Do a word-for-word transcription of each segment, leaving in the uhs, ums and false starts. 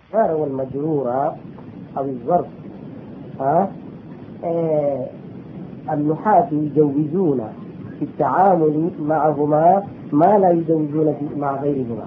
الجار والمجرور أو الظرف ها آه النحاة يجوزون في التعامل معهما ما لا يجوزون مع غيرهما،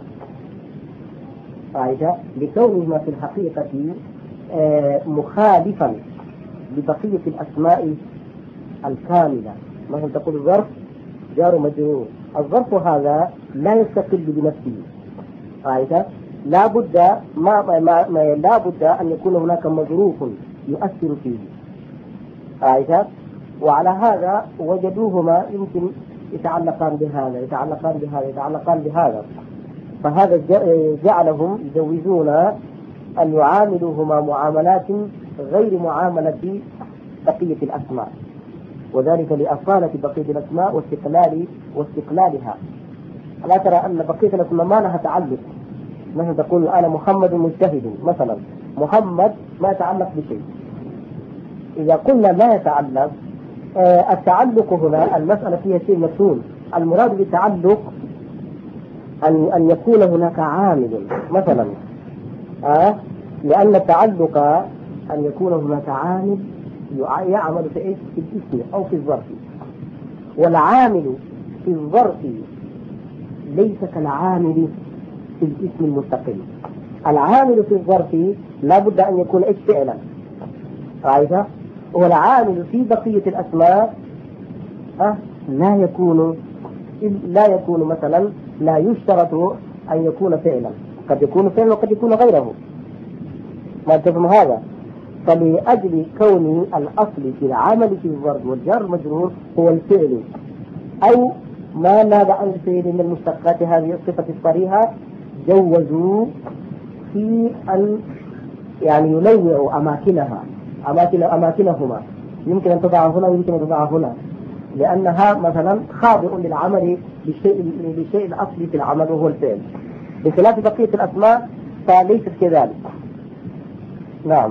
فإذا لكونهما في الحقيقة آه مخالفا لبقية الأسماء الكاملة. مثلا تقول الظرف جار مجرور، الظرف هذا لا يستقل بنفسه، فإذا لا بد ما ما ما لا بد أن يكون هناك مظروف يؤثر فيه، فإذا وعلى هذا وجدوهما يمكن يتعلقان بهذا يتعلقان بهذا يتعلقان بهذا، فهذا جعلهم يجوزون أن يعاملوهما معاملات غير معاملة بقية الأسماء، وذلك لأصالة بقية الأسماء واستقلال واستقلالها. لا ترى أن بقية الأسماء ما لها تعلق، مثلا تقول أنا محمد مجتهد مثلا، محمد ما يتعلق بشيء. إذا قلنا لا يتعلق، آه التعلق هنا المسألة فيها شيء مفهوم. المراد بالتعلق أن أن يكون هناك عامل مثلا، آه لأن التعلق أن يكون هناك عامل يعمل في إيش؟ في الاسم أو في الظرف، والعامل في الظرف ليس كالعامل في الاسم المستقل. العامل في الظرف لا بد أن يكون إيش؟ فعلا، رأيت؟ والعامل في بقية الأسماء أه لا يكون لا يكون مثلا لا يشترط أن يكون فعلا، قد يكون فعلا وقد يكون غيره. ما تفهم هذا؟ فلأجل كون الأصل في العمل في الظرف والجار مجرور هو الفعل أو ما ناب عن الفعل من المشتقات هذه الصفة الصريحة، جوزوا في أن يعني ينوعوا أماكنها أماكن أماكنهما، يمكن أن تضع هنا ويمكن أن تضع هنا، لأنها مثلا خاضع للعمل بالشيء بالشيء الأصلي في العمل وهو الفعل، بخلاف بقية الأسماء فليست كذلك. نعم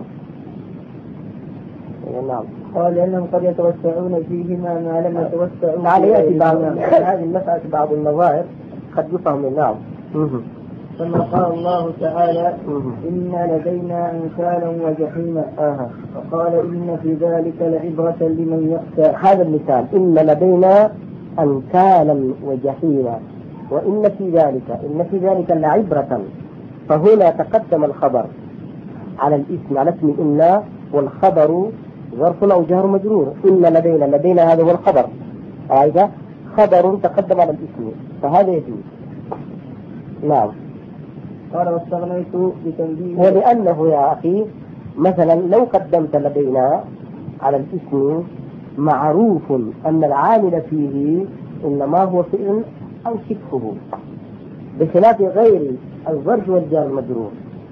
نعم. قال لأنهم قد يتوسعون فيهما ما لم يتوسعوا. نعم يأتي بعض هذه المسألة بعض النظائر قد يفهم. نعم. ثم قال الله تعالى إن لدينا أنكالا وجحيما، آه. وقال إن في ذلك لعبرة لمن يخشى. هذا المثال إن لدينا أنكالا وجحيما، وإن في ذلك إن في ذلك لعبرة، فهنا تقدم الخبر على الاسم على اسم إن، والخبر ظرف أو جار مجرور. إن لدينا لدينا هذا هو الخبر، هذا خبر تقدم على الاسم فهذا يجوز. نعم. قال واستغنيت بتنبيه. ولأنه يا أخي مثلا لو قدمت لدينا على الاسم معروف أن العامل فيه إنما هو فعل أو شبهه، بخلاف غير الظرف والجار المجرور،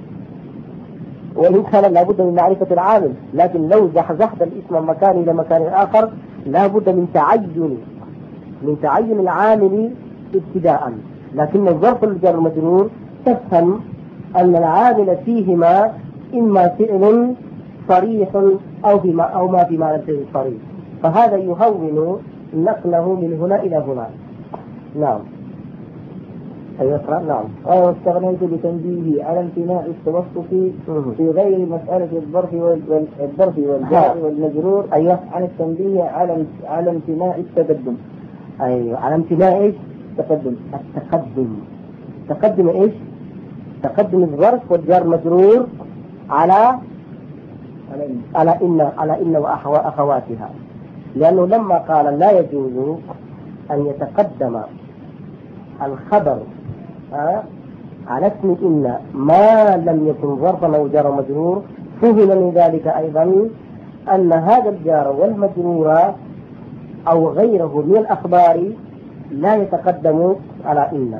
وإن كان لابد من معرفة العامل، لكن لو زحزحت الاسم من مكان إلى مكان آخر لابد من تعين من تعين العامل ابتداء. لكن الظرف والجار المجرور تفهم أن العامل فيهما إما فعل صريح أو فيما أو ما في معنى الفعل الصريح، فهذا يهون نقله من هنا إلى هنا. نعم. أيوة. نعم. قال واستغنيت بتنبيه على امتناع التوسط في غير مسألة الظرف والظرف والجار والمجرور، أيوة، عن التنبيه على على امتناع التقدم. أيوة، على امتناع إيش؟ التقدم. التقدم. تقدم إيش؟ تقدم الظرف والجار مجرور على على إن على إن وأخواتها، لأنه لما قال لا يجوز أن يتقدم الخبر آه على اسم إن ما لم يكن ظرفا أو جار مجرور، فهم من ذلك أيضا أن هذا الجار والمجرور أو غيره من الأخبار لا يتقدم على إن،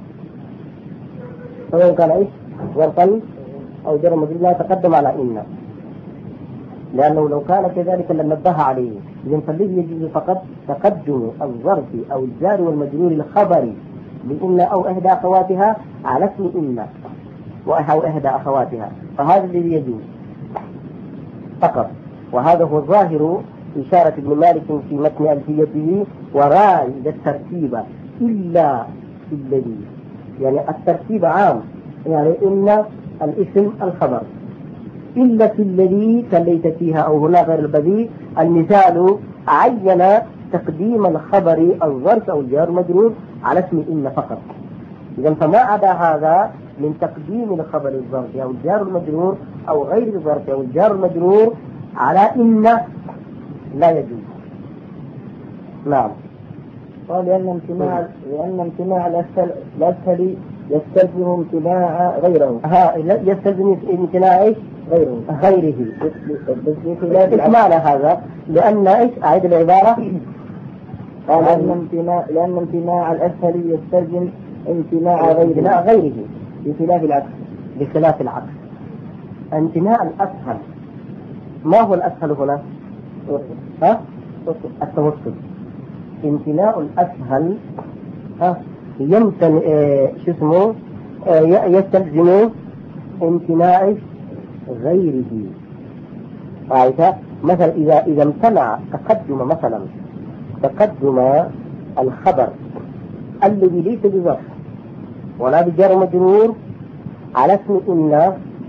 سواء كان إيش ظرفا أو جار مجرور لا يتقدم على إن، لأنه لو كان كذلك لنبه عليه. إذن فالذي يجوز فقط تقدم الظرف أو الجار والمجرور الخبري لإن أو إحدى أخواتها على اسم إن أو إحدى أخواتها، فهذا الذي يجوز فقط. وهذا هو ظاهر إشارة ابن مالك في متن ألفيته، ورائد الترتيب إلا الذي، يعني الترتيب عام، يعني إن الاسم الخبر، إلا في الذي سليت فيها أو هنا غير البذيء. المثال عين تقديم الخبر الظرف أو الجار مجرور على اسم إن فقط. إذا فما عدا هذا من تقديم الخبر الظرف أو الجار المجرور أو غير الظرف أو الجار المجرور على إن لا يجوز. نعم. قال لأن امتناع لأن امتناع الأسهل يستلزم امتناع غيره. ها يستلزم امتناع ايش؟ غيره. غيره. ايش معنى هذا؟ لأن ايش؟ أعيد العبارة. قال لأن امتناع لأن امتناع الأسهل يستلزم امتناع غيره. امتناع غيره بخلاف العكس. بخلاف العكس. امتناع الأسهل، ما هو الأسهل هنا؟ ها؟ التوسط. امتناع الأسهل ها يمتن اه شو اسمه اه يستلزم امتناع غيره. رأيت؟ مثلا إذا إذا امتنع تقدم مثلا تقدم الخبر الذي ليس بظرف ولا بجار مجرور على اسم إن،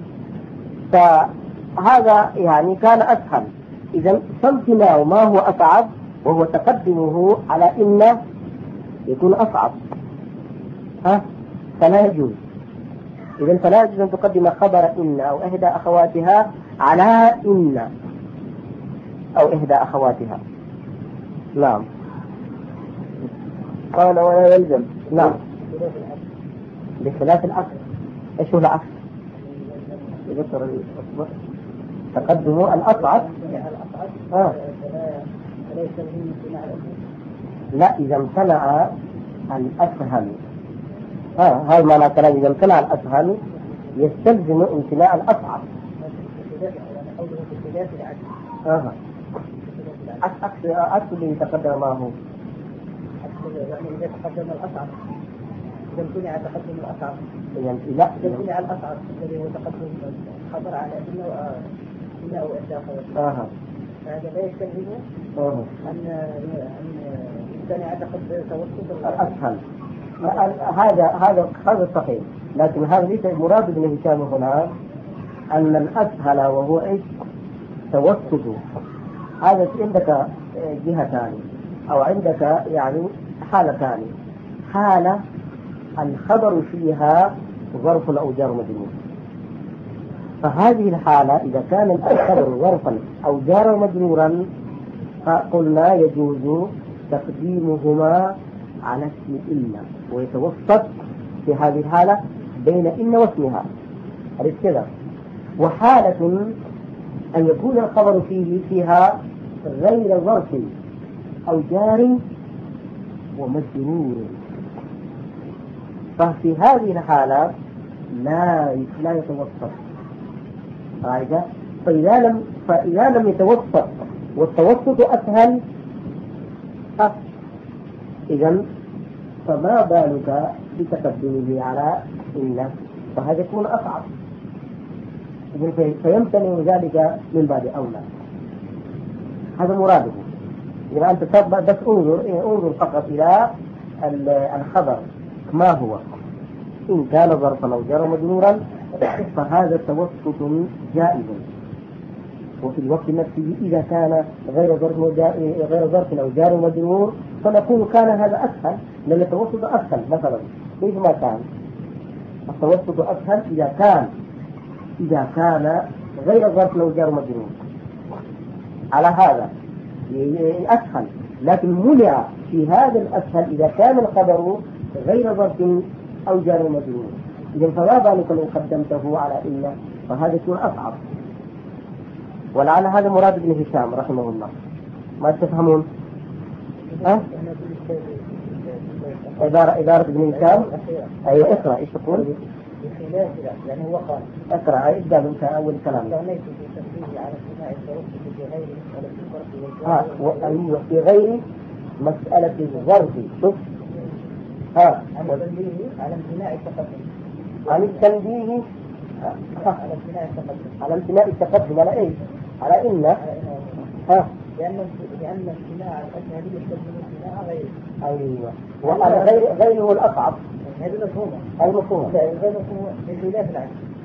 فهذا يعني كان أسهل. إذا فامتناع ما هو أصعب وهو تقدمه على إن يكون أصعب، ها فلا يجوز. إذا فلا يجوز أن تقدم خبر إن أو إحدى أخواتها على إن أو إحدى أخواتها. نعم. قال ولا يلزم. نعم. بخلاف العكس. إيش هو العكس؟ تقدمه الأصعب. آه. لا إذا امتنع الأسهل، ها آه. هذا معنى كلام. إذا امتنع الأسهل يستلزم امتناع الأصعب. آه. عكس عكس اللي يتقدم ما هو. يعني إذا تقدم الأصعب، إذا امتنع تقدم الأصعب. يعني لا. إذا امتنع الأصعب الذي هو تقدم الخبر على إنه إنه أو إحدى. آه. هذا لا يستلزم أن أن يمتنع تقدم توسط الأسهل. هذا هذا هذا صحيح، لكن هذا ليس مراد ابن هشام هنا أن الأسهل وهو إيش؟ توسط. هذا عندك جهتان أو عندك يعني حالتان. حالة الخبر فيها ظرف أو جار مجرور، فهذه الحالة إذا كان الخبر ظرفا أو جار مجرورا فقلنا يجوز تقديمهما على اسم إن ويتوسط في هذه الحالة بين إن واسمها. أليس كذا؟ وحالة أن يكون الخبر فيه فيها غير ظرف أو جار ومجرور، ففي هذه الحالة لا لا يتوسط. رأيت؟ فإذا لم فإذا لم يتوسط والتوسط أسهل، إذا فما بالك بتقدمه على إن، فهذا يكون أصعب. فيمتنع ذلك من باب أولى. هذا مراده. إذا أنت تبقى بس انظر انظر فقط إلى الخبر ما هو. إن كان ظرفا أو جار مجرورا فهذا توسط جائز، وفي الوقت نفسه إذا كان غير ظرف غير ظرف أو جار مجرور فنقول كان هذا أسهل، لأن التوسط أسهل. مثلا كيف ما كان التوسط أسهل إذا كان إذا كان غير ظرف أو جار مجرور على هذا أسهل، لكن منع في هذا الأسهل إذا كان الخبر غير ظرف أو جار مجرور. إذا فما بالك لو قدمته على إن، فهذا يكون أصعب. ولعل هذا مراد ابن هشام رحمه الله. ما تفهمون؟ أه؟ عبارة عبارة ابن هشام. أيوة اقرأ ايش تقول؟ بخلاف يعني هو قال اقرأ ابدأ من أول كلام. ليس في تنبيه على ابتداء التوسط في غير مسألة الظرف ها وأيوة في غير مسألة الظرف. شوف ها عن التنبيه على امتناع التقدم. عن التنبيه على امتناع التقدم. على امتناع التقدم على ايش؟ على إن. ها لأن لأن امتناع الأسهل يستلزم امتناع غيره. أيوة. وعلى غير غيره الأصعب. هذه مفهومة. هذه مفهومة. غير مفهومة بخلاف العكس.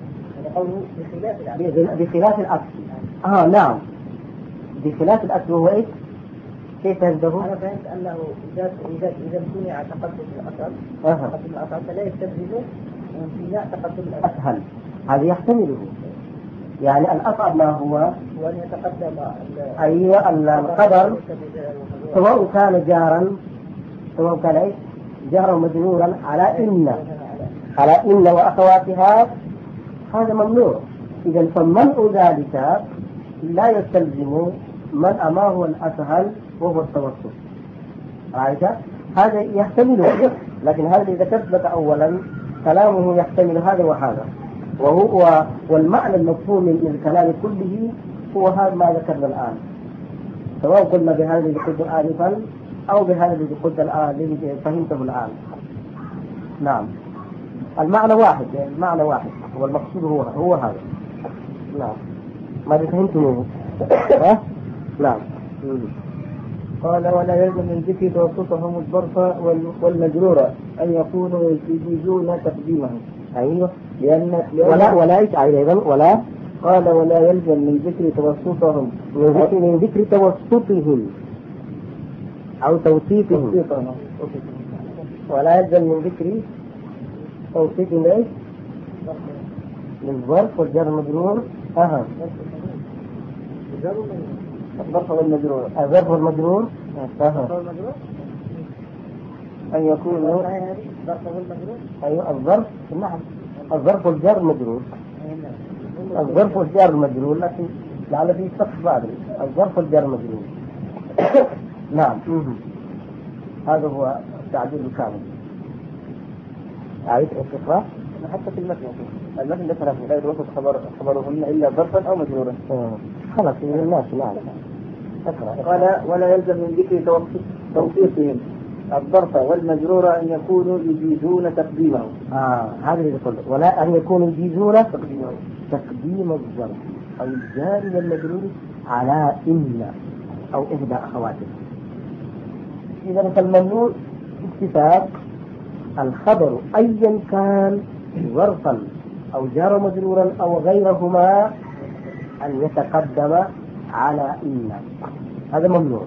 قوله بخلاف الأصل. بخلاف الأصل. آه نعم، بخلاف الأصل هو إيش؟ كيف فهمته؟ أنا فهمت أنه إذا إذا إذا امتنع تقدم الأصل تقدم الأصل فلا يستلزم امتناع تقدم الأصل. أسهل، هذا يحتمله. يعني الأصعب ما هو وأن يتقدم أيوة القدر سواء كان جارا سواء كان إيش؟ جارا مجرورا على إن على إن وأخواتها، هذا ممنوع. إذا فمنع ذلك لا يستلزم منع ما هو الأسهل وهو التوسط. عايشة هذا يحتمله، لكن هذا إذا ذكرت أولا كلامه يحتمل هذا وهذا، وهو والمعنى المفهوم من الكلام كله هو هذا ما ذكرنا الآن، سواء قلنا بهذا الذي قلت آنفا أو بهذا الذي قلت الآن الذي فهمته الآن. نعم، المعنى واحد، يعني المعنى واحد والمقصود هو هو هذا. نعم، ما فهمتموه؟ نعم. قال ولا يلزم من ذكر توسطهم الظرف والمجرورة أن يكونوا يجيزون تقديمهم. أيوه، لأن ولا ولا إيش أيضا ولا قال ولا يلزم من ذكر توسطهم من ذكر من ذكر توسطهم أو توصيفهم، ولا يلزم من ذكر توصيفهم إيش؟ للظرف والجر المجرور. أها، الظرف والمجرور الظرف والمجرور. أها، أن يكونوا أيوة الظرف. نعم، الظرف والجر مجرور. الظرف والجر مجرور، لكن لعل في سقف بعد الظرف والجر مجرور. نعم، هذا هو التعبير الكامل. أعيد الإقراء حتى في المتن المتن ذكر لا يدرس خبر خبرهن إلا ظرفا أو مجرورا. خلاص من الناس. نعم، قال ولا يلزم من ذكر توصيفهم الظرف والمجرور أن يكونوا يجيزون تقديمه. آه هذا اللي يقول ولا أن يكونوا يجيزون تقديمه تقديم الظرف أو الجار والمجرور على إن أو إحدى أخواته. إذا فالممنوع اتفاق الخبر أيا كان ظرفا أو جار مجرورا أو غيرهما أن يتقدم على إن، هذا ممنوع.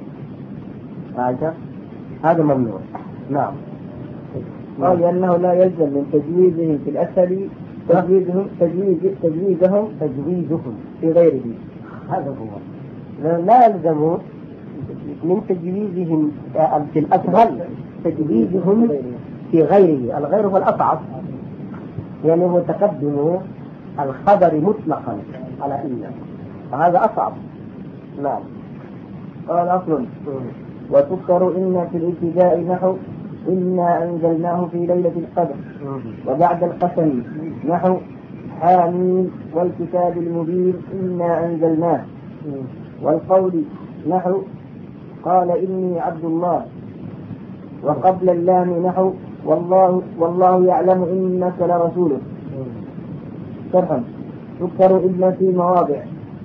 هذا هذا ممنوع. نعم، قال لأنه لا يلزم من تجويزهم في الأسهل تجويزهم تجويز تجويزهم تجويزهم في غيره. هذا هو، لا يلزم من تجويزهم في الأسهل تجويزهم في غيره. الغير هو الأصعب، يعني هو تقدم الخبر مطلقا على إن، وهذا أصعب. نعم. قال أصل وتذكر إن في الابتداء نحو إنا أنزلناه في ليلة القدر، وبعد القسم نحو حامين والكتاب المبين إنا أنزلناه، والقول نحو قال إني عبد الله، وقبل اللام نحو والله والله يعلم إنك لرسوله. شرحا تذكر إن في مواضع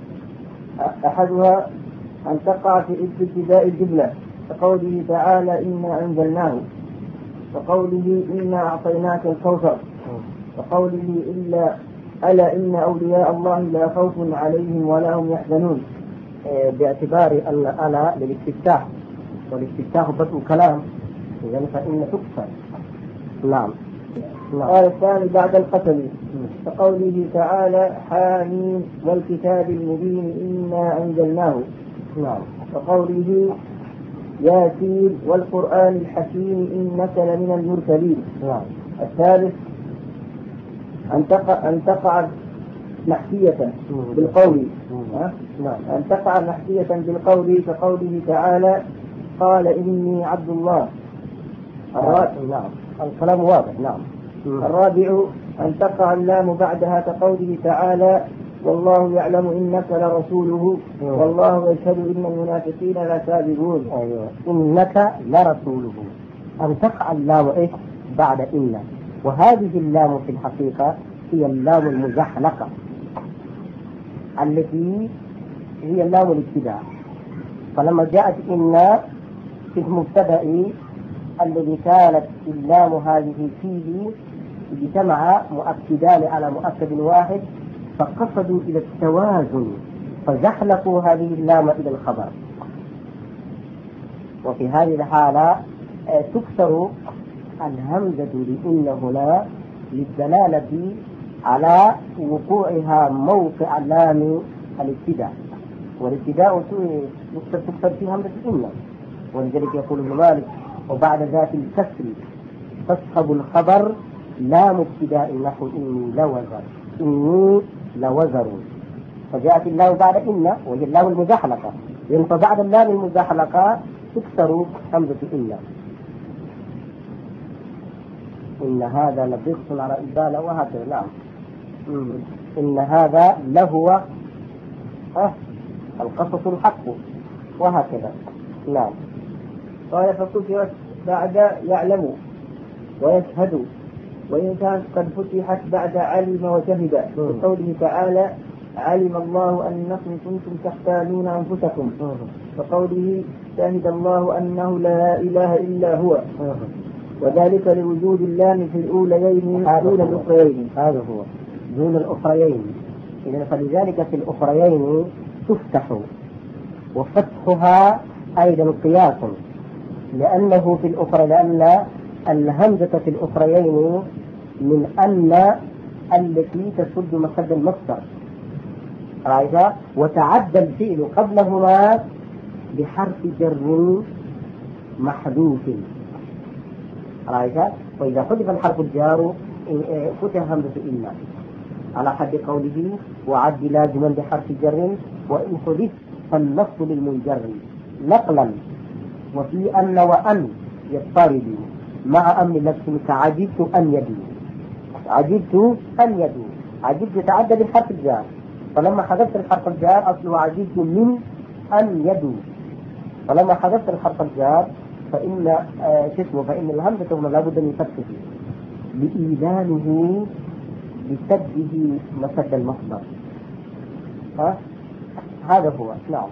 أحدها أن تقع في ابتداء الجملة كقوله تعالى إنا أنزلناه، وقوله إنا أعطيناك الكوثر، وقوله إلا ألا إن أولياء الله لا خوف عليهم ولا هم يحزنون، باعتبار أن ألا للاستفتاح، والاستفتاح بدء كلام، إذن فإن تكسر. نعم. قال الثاني بعد القسم كقوله تعالى حامين والكتاب المبين إنا أنزلناه، نعم، وقوله ياسين والقرآن الحكيم إنك لمن المرسلين. نعم. الثالث أن تقع أن تقع محكية بالقول، أن تقع محكية بالقول كقوله تعالى قال إني عبد الله. نعم، الكلام واضح. نعم. الرابع أن تقع اللام بعدها كقوله تعالى والله يعلم إنك لرسوله والله يشهد إن المنافقين لكاذبون. أيوة. إنك لرسوله، أن تقع اللام إيه بعد إن، وهذه اللام في الحقيقة هي اللام المزحلقة التي هي اللام الابتداء. فلما جاءت إن في المبتدأ الذي كانت اللام هذه فيه اجتمع مؤكدان على مؤكد واحد، فقصدوا إلى التوازن فزحلقوا هذه اللام إلى الخبر. وفي هذه الحالة تكسر الهمزة لإن هنا للدلالة على وقوعها موقع لام الابتداء، والابتداء تكسر في همزة إن، ولذلك يقول ابن مالك وبعد ذات الكسر تصحب الخبر لام ابتداء نحو إني لوزر إني لوزر، فجاءت اللام بعد إن وهي اللام المزحلقة، فبعد اللام المزحلقة تكسر همزة إن. إن هذا لبغص على إبالة وهكذا. نعم إن هذا لهو أه القصص الحق وهكذا. نعم. قال فكسرت بعد يعلم ويشهد، وإن كانت قد فتحت بعد علم وشهد، بقوله تعالى علم الله أنكم كنتم تختانون أنفسكم، وقوله شهد الله أنه لا إله إلا هو، وذلك لوجود اللام في الأوليين دون الأخريين. هذا هو دون الأخريين. إذن فلذلك في الأخريين تفتح، وفتحها أيضا قياس، لأنه في الأخرى لأن الهمزة في الأخريين من أن التي تسد مسد المصدر، وتعدى الفعل قبلهما بحرف جر محذوف، وإذا حذف الحرف الجار فتح همزة إن على حد قوله وعد لازما بحرف جر، وإن حذف فالنص للمنجر نقلا. وفي أن وأن يضطرد مع أمن نفس كعجبت أن يدو، عجبت أن يدو، عجبت يتعدى بالحرف الجار، فلما حذفت الحرف الجار أصله عجبت من أن يدو، فلما حذفت الحرف الجار فإن آه اسمه فإن الهمزة هنا لابد من فتحه لإيلانه بسده مسد المصدر. ها هذا هو. نعم.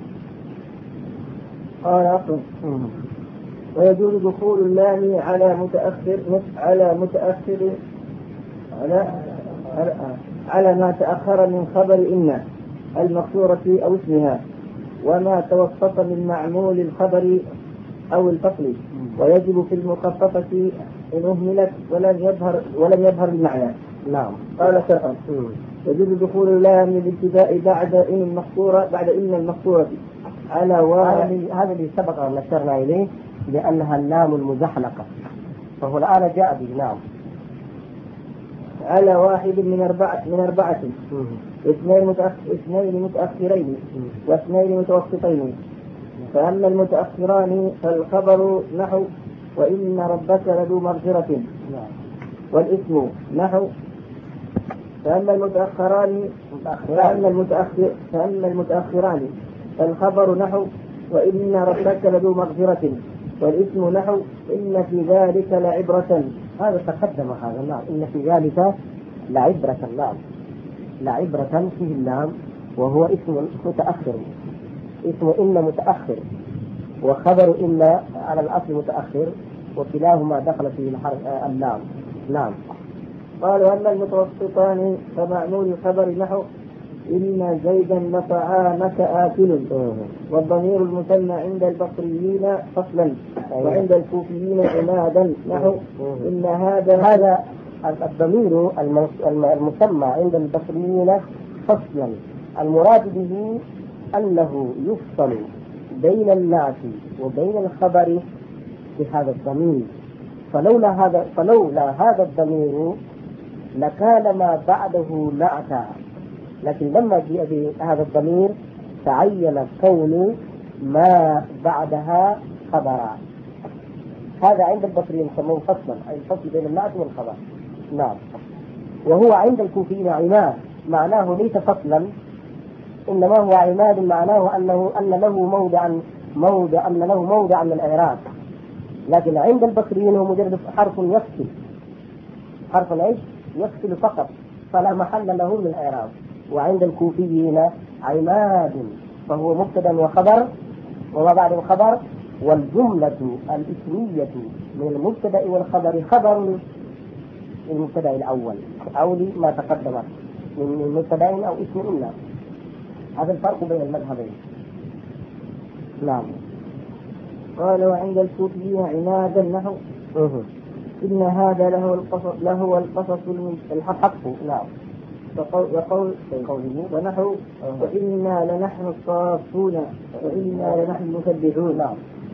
قال أصل ويجوز دخول اللام على متأخر على متأخر على على, على ما تأخر من خبر إن المقصورة أو اسمها، وما توسط من معمول الخبر أو الفصل، ويجب في المخففة إن أهملت ولم يظهر ولم يظهر المعنى. نعم. قال شرحا يجوز دخول اللام للابتداء بعد إن المقصورة بعد إن المقصورة على واحد. هذا اللي سبق أن نشرنا إليه لأنها اللام المزحلقة، فهو الآن جاء به. نعم. على واحد من أربعة من أربعة اثنين متأخر اثنين متأخرين واثنين متوسطين، فأما المتأخران فالخبر نحو وإن ربك لذو مغفرة، والاسم نحو فأما المتأخران فأما المتأخر فأما المتأخران فالخبر نحو وإن ربك لذو مغفرة، والاسم نحو إن في ذلك لعبرة. هذا تقدم هذا. نعم. إن في ذلك لعبرة. نعم. لعبرة فيه اللام، وهو اسم متأخر، اسم إن متأخر، وخبر إن على الأصل متأخر، وكلاهما دخل فيه اللام. نعم. قالوا أما المتوسطان فمعمول الخبر نحو إن زيدا لطعامك آكل، والضمير المثنى عند البصريين فصلا وعند الكوفيين عمادا نحو إن هذا هذا الضمير المسمى عند البصريين فصلا، المراد به أنه يفصل بين النعت وبين الخبر بهذا الضمير، فلولا هذا فلولا هذا الضمير لكان ما بعده نعتا، لكن لما جاء بهذا الضمير تعين كون ما بعدها خبرا. هذا عند البصريين يسموه فصلا، أي الفصل بين النعت والخبر. نعم. وهو عند الكوفيين عماد، معناه ليس فصلا، إنما هو عماد، معناه أنه أن له موضعا موضع أن له موضع من الإعراب، لكن عند البصريين هو مجرد حرف يفصل، حرف العيش يفصل فقط، فلا محل له من الإعراب. وعند الكوفيين عماد، فهو مبتدا وخبر وما بعد الخبر، والجملة الاسمية من المبتدا والخبر خبر المبتدا الأول أو ما تقدم. من مبتدأين أو اسم إلا. هذا الفرق بين المذهبين. نعم. قال وعند الكوفيين عنادا نحو إن هذا له القصص له القصص الحق. نعم. وقول قوله ونحو وإنا لنحن الصافون وإنا لنحن المسبحون. نعم.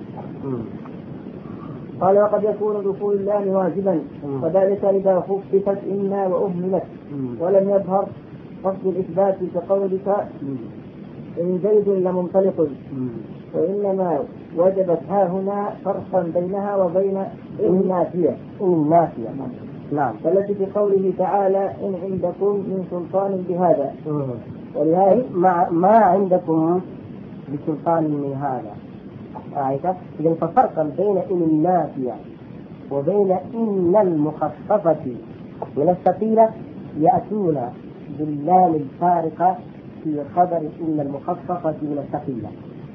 قال وقد يكون دخول اللام واجبا وذلك إذا خففت إنا وأهملت ولم يظهر قصد الإثبات كقولك إن زيد لمنطلق، وإنما وجبت ها هنا فرقا بينها وبين إن نافية. إن نافية. نعم. فالتي في قوله تعالى إن عندكم من سلطان بهذا، ولهذا ما, ما عندكم بسلطان من هذا. رأيت؟ إذن ففرقا بين إن النافية وبين إن المخففة من الثقيلة يأتون باللام الفارقة في خبر إن المخففة من الثقيلة.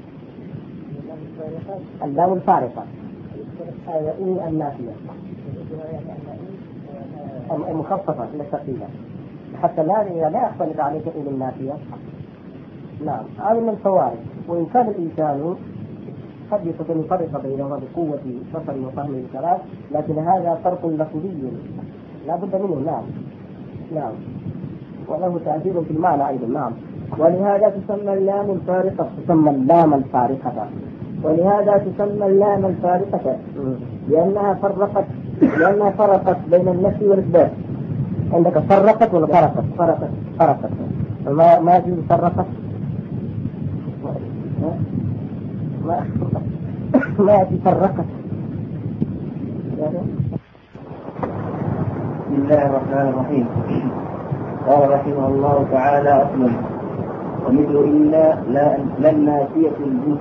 اللام الفارقة إن النافية المخففة من الثقيلة حتى لا لا يختلف عليك إن النافية. نعم. هذا من الفوارق. وإن كان الإنسان قد يستطيع أن يفرق بينهما بقوة بصر وفهم الكلام، لكن هذا فرق لفظي لا بد منه. نعم. نعم. وله تأثير في المعنى أيضا. نعم. ولهذا تسمى اللام الفارقة تسمى اللام الفارقة ولهذا تسمى اللام الفارقة لأنها فرقت لأنها فرقت بين النفي والإثبات. عندك فرقت ولا فرقت؟ فرقت فرقت ما ما يجوز فرقت ما ما يأتي فرقت. بسم الله الرحمن الرحيم. قال رحمه الله تعالى أصلا ومثل إلا لا النافية الجنس،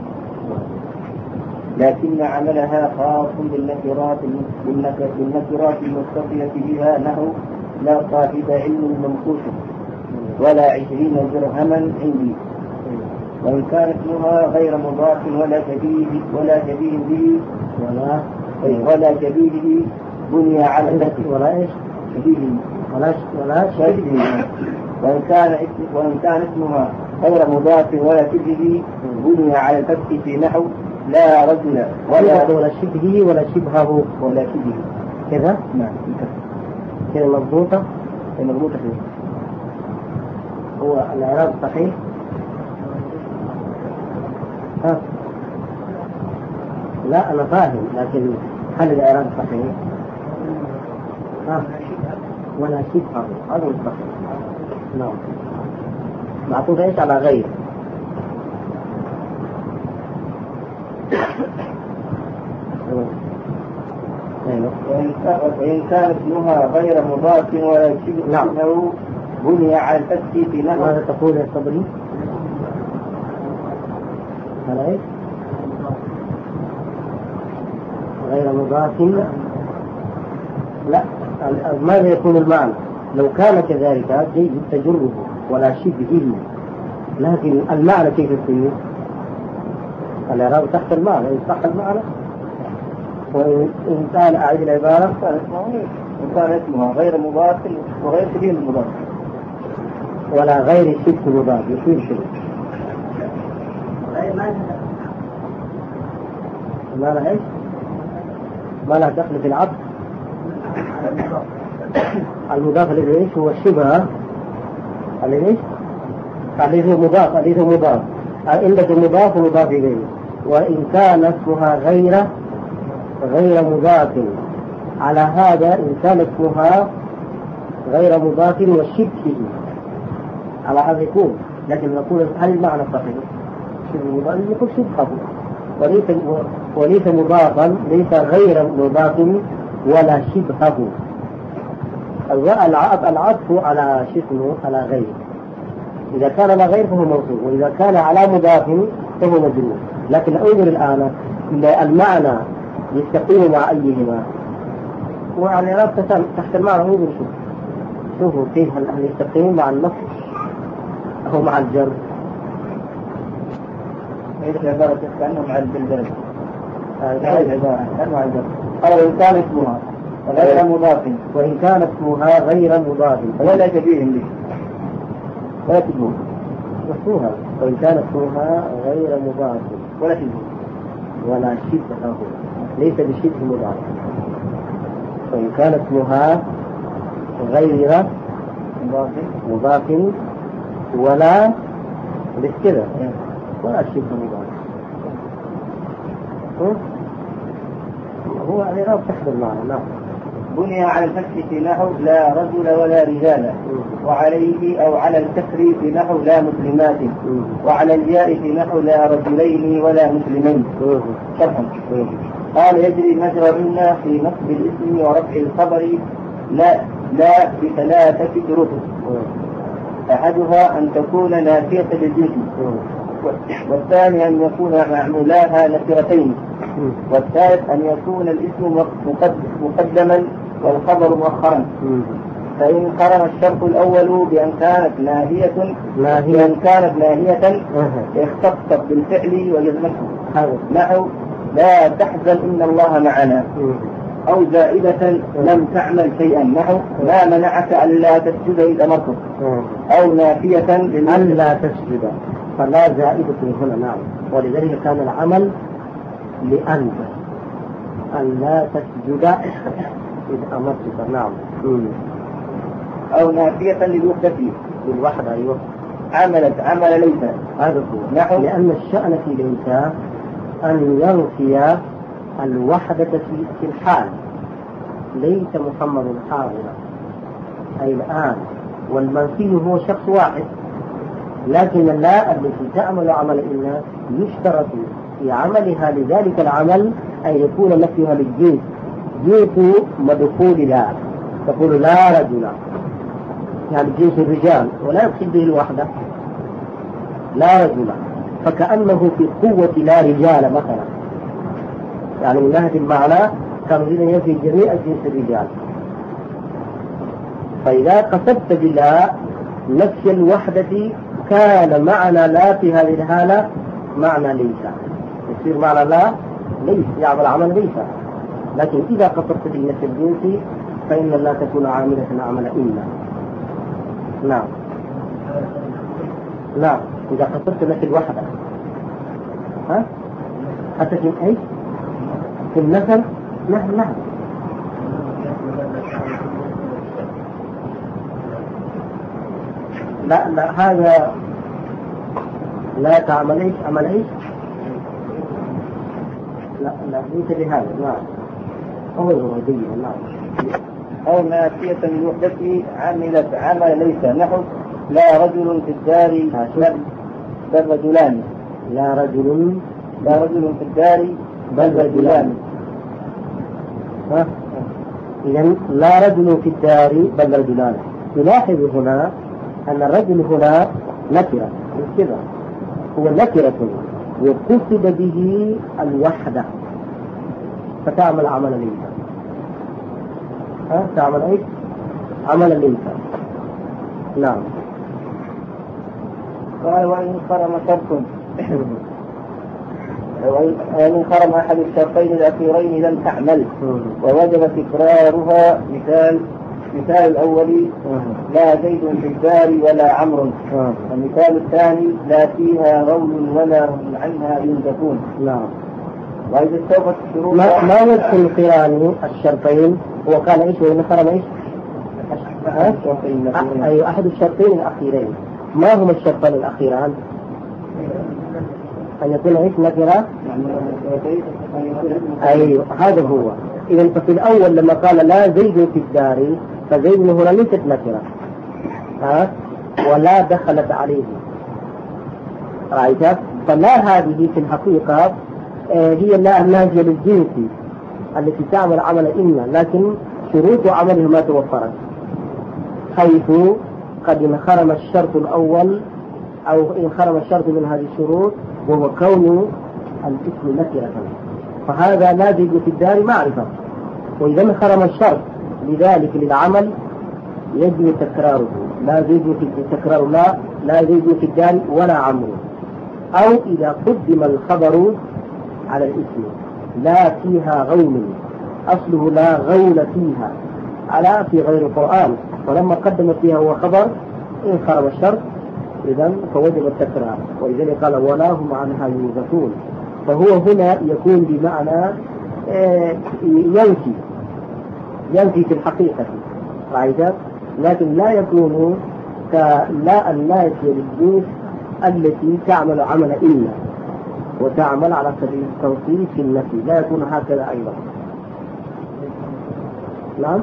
لكن عملها خاص بالنكرات بالنكرات المتصلة بها نحو لا صاحب علم منقوش ولا عشرين درهما عندي، وإن كان اسمها غير مضاف ولا شبيه ولا شبيه به ولا ولا شبيه بني على الفتح ولا ايش شبيه ولا ولا شبيه وإن كان اسم وإن كان اسمها غير مضاف ولا شبيه بني على الفتح في نحو لا رجل ولا ولا شبهه ولا شبهه ولا شبهه كذا. نعم كذا مضبوطة مضبوطة فيه. هو الإعراب صحيح. ها لا أنا فاهم، لكن هل الإعراب صحيح؟ ها ولا شبهه هذا مش صحيح. نعم. معطوف ايش على غير. وإن كان اسمها غير مضاف ولا شبهه بني على الفتح في نحو. ماذا تقول يا صبري؟ على ايش؟ غير مضاف لا. ماذا يكون المعنى؟ لو كان كذلك جيد تجره ولا شبهه، لكن المعنى كيف يكون؟ الإعراب تحت المعنى إن صح المعنى. وإن كان أعيد العبارة إن كان اسمها غير مضاف وغير شبيه المضاف ولا غير شبه مضاف يصير شبه. ما له ايش؟ ما له دخل في العبد. المضاف الذي ايش هو الشبه الذي ايش؟ الذي هو مضاف الذي هو مضاف عندك المضاف ومضاف اليه. وإن كان اسمها غير غير مضاف على هذا إن كان اسمها غير مضاف وشبهه على هذا يكون. لكن نقول هل المعنى صحيح؟ شبه مضاف يكون شبهه وليس وليس مضافا ليس غير مضاف ولا شبهه. العطف على شبهه على غير. إذا كان على غير فهو موصول، وإذا كان على مضاف فهو مجرور. لكن انظر الآن المعنى يستقيم مع أيهما. وعلى الإعراب تحت المعنى انظر شوف شوفوا كيف هل يستقيم مع النص أو مع الجر. هذه عبارة كأنه مع الجر. هذه عبارة كأنه مع الجر. قال وإن كان اسمها غير مضاف وإن كان اسمها غير مضاف ولا شبيه به ولا تجمع اسمها، وإن كان اسمها غير مضاف ولا تجمع ولا شبهه، ليس بشبه مضاف. وإن كان اسمها غير مضاف ولا بالكذا ولا شبه مضاف، هو إعراب تحت المعنى. نعم. بني على الفتح في نحو لا رجل ولا رجال، وعليه أو على الكسر في نحو لا مسلمات، وعلى الياء في نحو لا رجلين ولا مسلمين. شرحا. قال يجري مجرى إن في نصب الاسم ورفع الخبر لا لا بثلاثة شروط، أحدها أن تكون نافية للجنس، والثاني أن يكون معمولاها نكرتين، والثالث أن يكون الاسم مقدما والخبر مؤخرا. فإن قرن الشرط الأول بأن كانت ناهية بأن كانت ناهية اختصت بالفعل وجزمته، نحو لا تحزن إن الله معنا، أو زائدة لم تعمل شيئا، نحو ما منعك ألا تسجد إذ أمرتك، أو نافية ألا تسجد، فلا زائدة هنا. نعم. ولذلك كان العمل لأن ألا تسجد إذ أمرتك. نعم. أو نافية للوحدة للوحدة. أيوه. عملت عمل ليس، هذا هو. نحو لأن الشأن في ليس أن ينفي الوحدة في الحال، ليس محمد حاضرا أي الآن، والمنفي هو شخص واحد، لكن اللا التي تعمل عمل إن يشترط في عملها لذلك العمل أن يكون نفيها للجنس، جنس مدخول لا، تقول لا رجل يعني جنس الرجال، ولا يقصد به الوحدة لا رجل، فكأنه في قوة لا رجال مثلا، يعني من ناحية المعنى كان يريد أن ينفي جميع جنس الرجال. فإذا قصدت بالله نفي الوحدة كان معنى لا في هذه الحالة معنى ليس، يصير معنى لا ليس يعمل عمل ليس. لكن إذا قصدت بالنفي الجنسي فإن لا تكون عاملة عمل إلا. نعم. نعم. إذا قصدت نفي الوحدة ها حتى في أي في النفل. نعم. نعم. لا لا هذا لا تعمل ايش عمل ايش لا لا ليس بهذا. نعم. هو الغربية. نعم. أو نافية للوحدة عملت عمل ليس، نحو لا رجل في الدار بل رجلان، لا رجل لا رجل في الدار بل رجلان. ها إذن لا رجل في الدار بل رجلان. تلاحظ هنا أن الرجل هنا نكرة، كذا هو نكرة وقصد به الوحدة، فتعمل عمل ليس. ها تعمل ايش عمل ليس. نعم. قال وإن خرم شرط وإن خرم أحد الشرطين الأخيرين لم تعمل ووجب تكرارها. مثال مثال الأول لا زيد في الدار ولا عمرو، والمثال الثاني لا فيها غول ولا هم عنها ينزفون. نعم. وإذا استوفت الشروط ما ما يدخل قران الشرطين. هو قال ايش وإن خرم ايش أي أحد الشرطين الأخيرين. ما هما الشرطين الأخيران؟ أن يكون ايش نكرة. أيوه هذا هو. إذا ففي الأول لما قال لا زيد في الدار فزيد هنا ليست نكرة ها ولا دخلت عليه، رأيت؟ فلا هذه في الحقيقة هي لا الناجية للجنس التي تعمل عمل إن، لكن شروط عمله ما توفرت، حيث قد انخرم الشرط الأول أو انخرم الشرط من هذه الشروط وهو كون الاسم نكرة، فهذا لا زيد في الدار معرفة. وإذا انخرم الشرط لذلك للعمل يجب تكراره، لا زيد في تكرار لا لا زيد في الدار ولا عمرو. أو إذا قدم الخبر على الاسم لا فيها غول، أصله لا غول فيها على في غير القرآن، ولما قدم فيها هو خبر انخرم الشرط إذا فوجب التكرار، ولذلك قال ولا هم عنها ينزفون. فهو هنا يكون بمعنى ينفي ينفي في الحقيقة، رأيت؟ لكن لا يكون كلا النافية للجنس التي تعمل عمل إلا وتعمل على سبيل التوصيف في النفي، لا يكون هكذا أيضا. نعم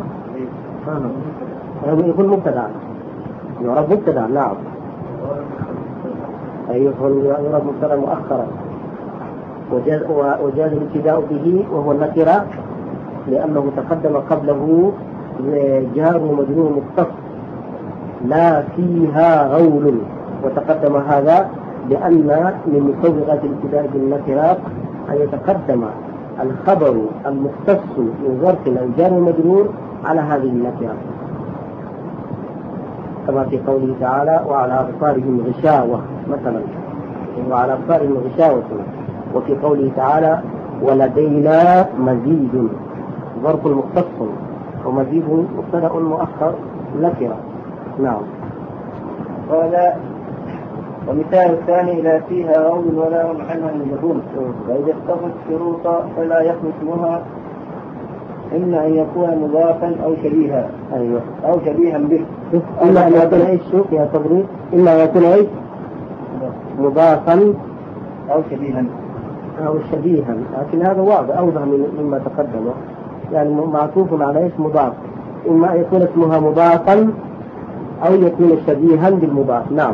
يكون مبتدأ، يعرف مبتدأ. نعم أيوه يعرف مبتدأ مؤخرا، وجاز الابتداء به وهو النكرة لأنه تقدم قبله جار ومجرور مختص لا فيها غول، وتقدم هذا لأن من مسوغات الابتداء بالنكرات أن يتقدم الخبر المختص من ظرف أو جار ومجرور على هذه النكرة، كما في قوله تعالى وعلى أبصارهم غشاوة مثلا، وعلى أبصارهم غشاوة، وفي قوله تعالى ولدينا مزيد ظرف مختص ومزيد مبتدأ مؤخر نكرة. نعم. قال ومثال الثاني لا فيها غول ولا هم عنها ينزفون، وإذا اختفت الشروط فلا يخلو اسمها إما أن يكون مضافا أو شبيها. أيوة. أو شبيها به. إما أن يكون إيش؟ شوف يا تبريد، إما أن يكون إيش؟ مضافا أو شبيها أو شبيها، لكن هذا واضح أوضح مما تقدم، يعني معطوف على إيش؟ مضاف، إما أن يكون اسمها مضافا أو يكون شبيها بالمضاف. نعم.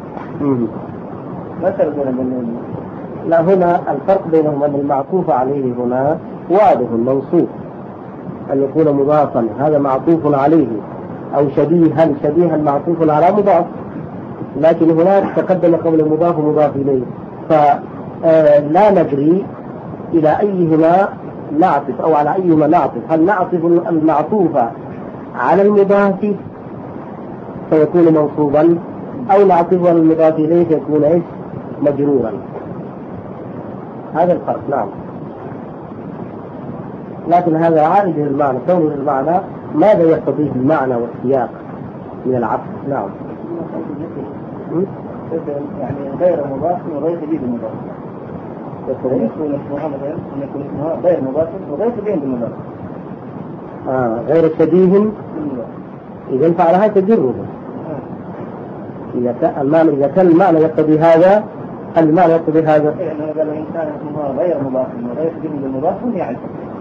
ما فرق بينهم؟ لا، هنا الفرق بينهم أن المعطوف عليه هنا واضح منصوب، أن يكون مضافا هذا معطوف عليه، أو شبيها شبيها معطوف على مضاف، لكن هناك تقدم قبل المضاف ومضاف إليه، فلا ندري إلى أيهما نعطف أو على أيهما نعطف. هل نعطف المعطوف على المضاف فيكون منصوبا، أو نعطف على المضاف إليه فيكون إيش؟ مجرورا. هذا الفرق. نعم. لكن هذا عائد للمعنى، كونه للمعنى ماذا يقتضيه المعنى والسياق من العطف. نعم. يعني غير مضاف وغير شبيه بالمضاف، يكون اسمها مثلا أن يكون اسمها غير مضاف وغير شبيه بالمضاف. آه غير شبيه، إذا فعلها تجربة. إذا كان المعنى إذا كان المعنى يقتضي هذا، المعنى يقتضي هذا. يعني قال إن كان اسمها غير مضاف وغير شبيه بالمضاف يعرف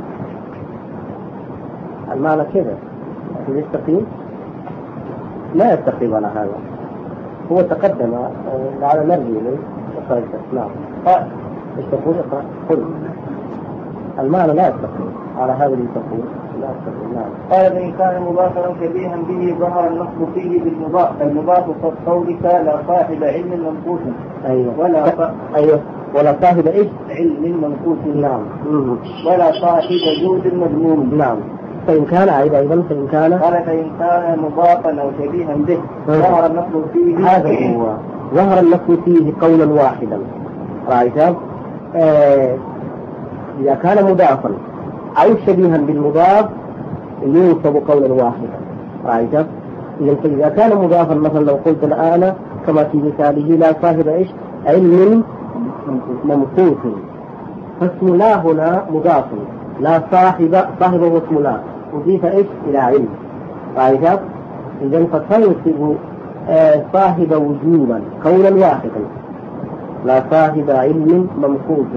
المعنى كذا، لكن يستقيم لا يستقيم على هذا. هو تقدم على مرجي لي. نعم. قال ايش تقول؟ اقرأ. قل المعنى لا يستقيم على هذا اللي تقول لا يستقيم. نعم. قال إن كان مضافا شبيها به ظهر النصب فيه بالمضاف، المضاف قولك لا صاحب علم منقوص. أيوه. ولا ف... أيوه ولا صاحب إيش؟ علم منقوص. نعم. ولا صاحب جود مذموم. نعم. فإن كان أيضا أيضا فإن كان قال فإن كان مضافا أو شبيها به ظهر النصب فيه. هذا هو ظهر النصب فيه قولا واحدا. رأيت؟ آه إذا كان مضافا أو شبيها بالمضاف ينصب قولا واحدا. رأيت؟ إذا كان مضافا مثلا لو قلت الآن كما في مثاله لا صاحب إيش؟ علم ممقوت، فاسم لا هنا مضاف، لا صاحب صاحب هو اسم لا أضيف إيش؟ إلى علم. رأيت؟ إذا فتنصب آه صاحب وجوبا قولا واحدا، لا صاحب علم ممقوت.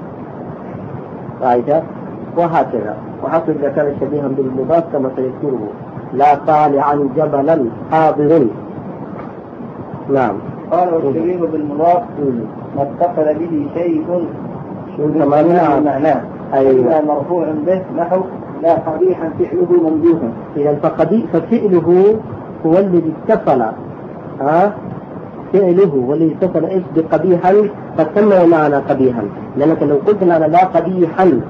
رأيت؟ وهكذا. وحتى إذا كان شبيها بالمضاف كما سيذكره لا طالعا جبلا حاضر. نعم. قال والشبيه بالمضاف ما اتصل به شيء كما معناه. أيوة. مرفوع به نحو لا قبيحا فعله ممدوحا. إذا ففعله هو الذي اتصل ها فعله والذي اتصل إيش بقبيحا فسمى معنى قبيحا، لأنك لو قلت لنا لا قبيحا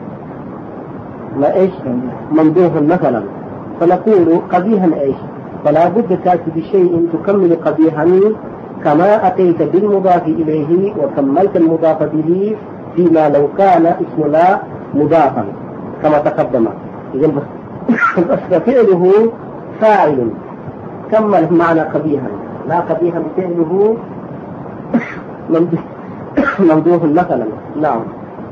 ما إيش ممدوحا مثلا فنقول قبيحا إيش، فلا بد تأتي بشيء تكمل قبيحا كما أتيت بالمضاف إليه وكملت المضاف به فيما لو كان اسم لا مضافا كما تقدم. إذن فعله فاعل كمل معنى قبيحا، لا قبيحا فعله ممدوح مثلا. نعم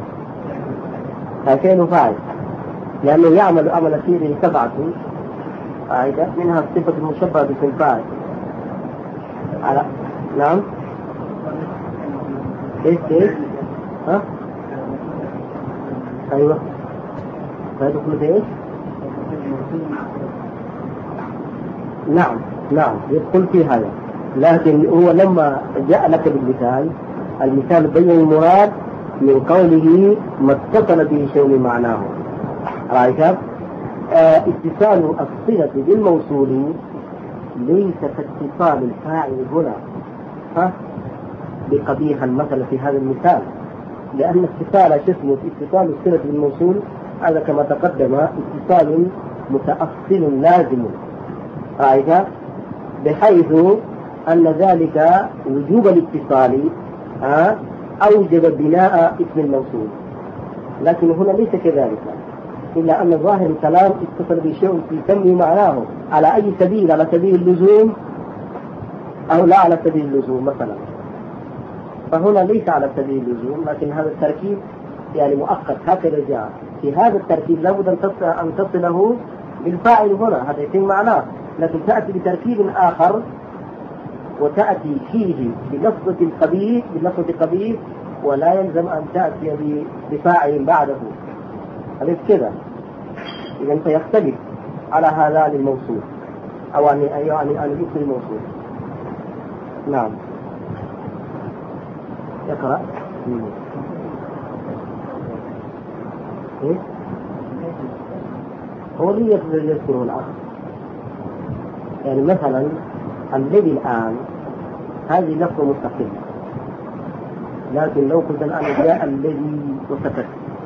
فعل فاعل لأنه يعمل عمل فيه سبعة قاعدة منها الصفة المشبهة باسم الفاعل. على نعم ايش ايش ها ايوه فيدخل في ايش؟ نعم نعم يدخل في هذا، لكن هو لما جاء لك بالمثال المثال بين المراد من قوله ما اتصل به شيء من معناه. رأيك آه اتصال الصلة بالموصول ليس كاتصال الفاعل هنا ها بقبيحا مثلا في هذا المثال، لأن اتصال شسمه اتصال الصلة بالموصول هذا كما تقدم اتصال متأصل لازم. رأيك بحيث أن ذلك وجوب الاتصال ها أوجب بناء اسم الموصول، لكن هنا ليس كذلك، إلا أن ظاهر الكلام اتصل بشيء يسمي معناه على أي سبيل، على سبيل اللزوم أو لا على سبيل اللزوم مثلا. فهنا ليس على سبيل اللزوم، لكن هذا التركيب يعني مؤقت هكذا جاء. في هذا التركيب لابد أن تصله بالفاعل هنا، هذا يتم معناه، لكن تأتي بتركيب آخر وتأتي فيه بلفظة القبيح بلفظة قبيح ولا يلزم أن تأتي بفاعل بعده. أليس كذا؟ إذا فيختلف على هذا الموصول أو عن عن عن الاسم الموصول. نعم يقرأ. إيه؟ هو لي يذكره الأخ. يعني مثلا الذي الآن هذه لفظة مستقلة، لكن لو قلت الآن جاء الذي وسكت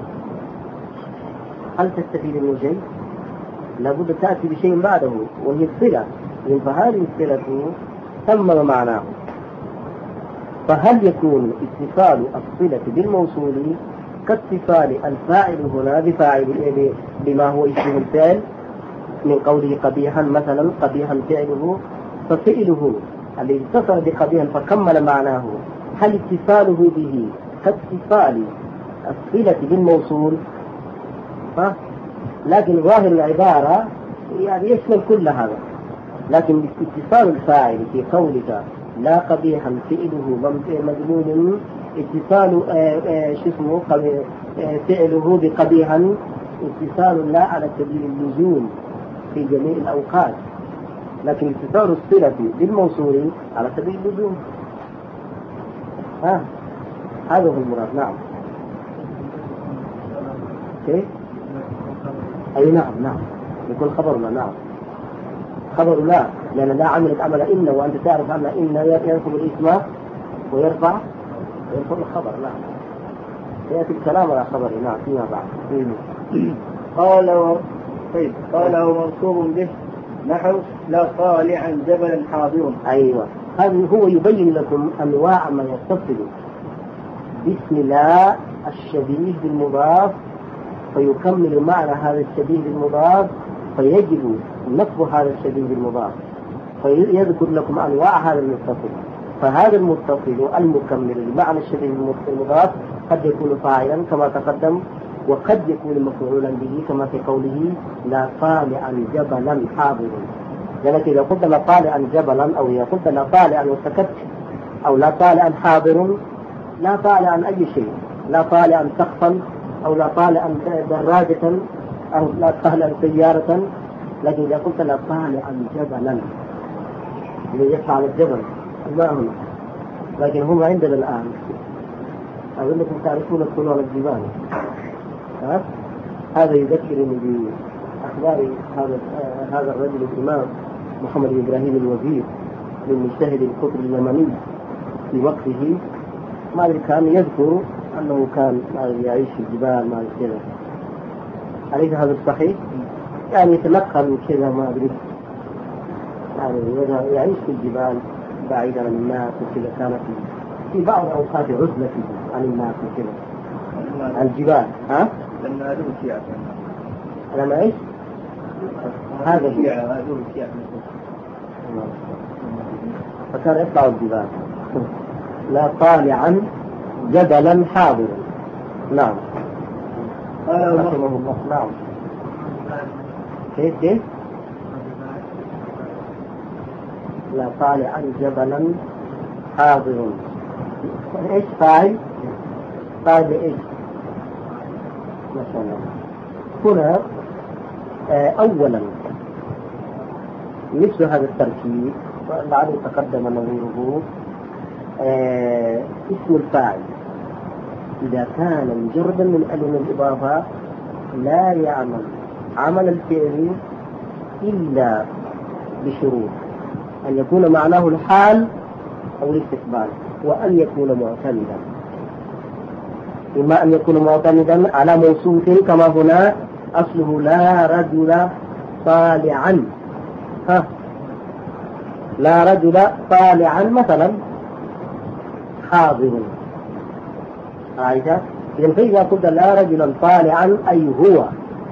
هل تستفيد من شيء؟ لابد تأتي بشيء بعده وهي الصلة، فهذه الصلة تمم معناه. فهل يكون اتصال الصلة بالموصول كاتصال الفاعل هنا بفاعل بما هو اسم الفعل من قوله قبيحا مثلا قبيحا فعله، ففعله الذي اتصل بقبيحا فكمل معناه هل اتصاله به كاتصال الصلة بالموصول؟ ها؟ لكن ظاهر العبارة يعني يشمل كل هذا، لكن اتصال الفاعل في قولك لا قبيحا فعله مجنون اتصال شو اسمه فعله بقبيحا اتصال لا على سبيل اللزوم في جميع الأوقات، لكن اتصال الصلة بالموصول على سبيل اللزوم. ها هذا هو المراد. نعم كيف؟ أي نعم نعم يكون خبرنا. نعم خبر لا، لأن لا عملت عمل إن، وأنت تعرف أن إن ينصب الاسم ويرفع ويرفع الخبر. نعم يأتي الكلام على خبره. نعم فيما بعد. قال و... طيب قال ومنصوب به نحو لا طالعا جبلا حاضر. أيوة هذا هو يبين لكم أنواع ما يتصل باسم لا الشبيه بالمضاف فيكمل معنى هذا الشبيه بالمضاف، فيجب نصب هذا الشبيه بالمضاف، فيذكر لكم أنواع هذا المتصل. فهذا المتصل المكمل لمعنى الشبيه بالمضاف قد يكون فاعلا كما تقدم، وقد يكون مفعولا به كما في قوله لا طالعا جبلا حاضر. لأنك إذا قلت لا طالعا جبلا أو إذا قلت لا طالعا وسكت أو لا طالعا حاضر، لا طالعا أي شيء، لا طالعا سقفا أو لا طالعا دراجة أو لا طالعا سيارة، لكن إذا قلت لا طالعا جبلا اللي يطلع على الجبل ما هنا، لكن هم عندنا الآن أظنكم تعرفون الطلوع على الجبال. هذا يذكرني بأخبار هذا هذا الرجل الإمام محمد بن إبراهيم الوزير من مجتهد القطر اليمني في وقته، ما كان يذكر أنه كان يعيش في الجبال ما كذا. أليس هذا الصحيح؟ يعني يتنقل كذا ما أدري، يعني يعيش في الجبال بعيدا عن الناس وكذا، كان في في بعض أوقات عزلة عن الناس وكذا. الجبال ها؟ لأن هذول الشيعة. لما إيش؟ هذا الشيعة هذول الشيعة. فكان يطلع الجبال. لا طالعا جبلا حاضرا. نعم. قال رحمه الله. نعم. كيف كيف؟ لا طالعا جبلا حاضر. ايش فاعل؟ فاعل ايش؟ ما شاء الله. هنا آه اولا مثل هذا التركيب لعله تقدم نظيره. آه اسم الفاعل إذا كان مجردا من ألم الإضافة لا يعمل عمل الفعل إلا بشروط: أن يكون معناه الحال أو الاستقبال، وأن يكون معتمدا. إما أن يكون معتمدا على موصوف كما هنا أصله لا رجل طالعا. ها لا رجل طالعا مثلا حاضر. عايزة إذن فإذا قلت لا رجلا طالعا أي هو،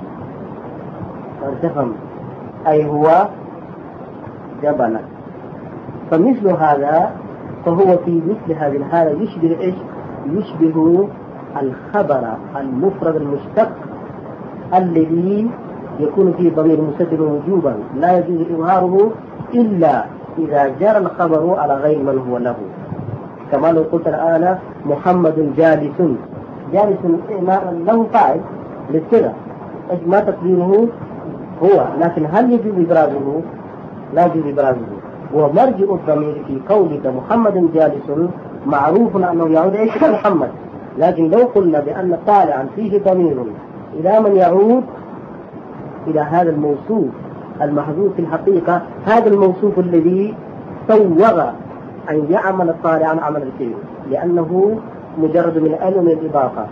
تفهم، أي هو جبلا. فمثل هذا فهو في مثل هذه الحالة يشبه إيش؟ يشبه الخبر المفرد المشتق الذي يكون فيه ضمير مسدد وجوبا لا يجوز إظهاره إلا إذا جرى الخبر على غير من هو له. كما لو قلت الآن محمد جالس، جالس له فاعل للصلة، ما تقديره هو، لكن هل يجوز إبرازه؟ لا يجوز إبرازه. ومرجع الضمير في قولك محمد جالس معروف أنه يعود إيش؟ محمد. لكن لو قلنا بأن طالعا فيه ضمير إلى من يعود؟ إلى هذا الموصوف المحذوف في الحقيقة، هذا الموصوف الذي سوغ أن يعمل طالعا عمل الفعل، لأنه مجرد من ألم الإضافة،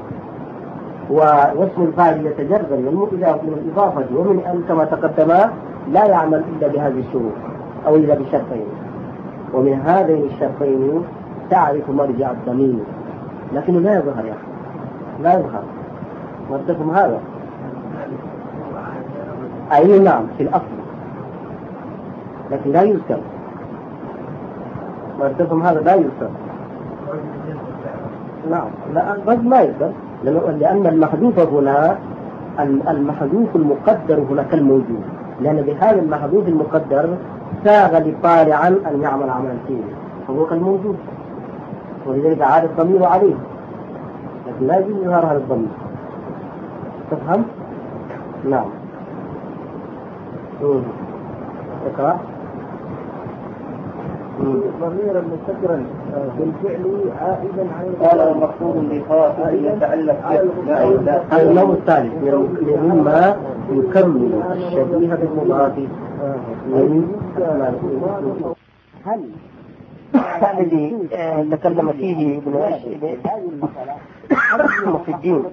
واسم الفاعل يتجرد من الإضافة ومن أن كما تقدم لا يعمل إلا بهذه الشروط أو إلا بشرطين، ومن هذين الشرطين تعرف مرجع الضمير، لكنه لا يظهر يا أخي، لا يظهر. وارتكم هذا أي نعم في الأصل، لكن لا يذكر. وارتكم هذا لا يذكر. نعم لا بس ما يذكر، لأن المحذوف هنا المحذوف المقدر هنا كالموجود، لأن بهذا المحذوف المقدر ساغ لطالعا أن يعمل عمل الفعل فهو كالموجود، ولذلك عاد الضمير عليه، لكن لا يجوز إظهار هذا الضمير. تفهم؟ نعم. اقرأ. ضميرا مستترا بالفعل عائدا عن قال مقصود بخاطب يتعلق النوع الثالث مما يكمل الشبيه بالمضاف. هل الذي تكلم فيه ابن في الدين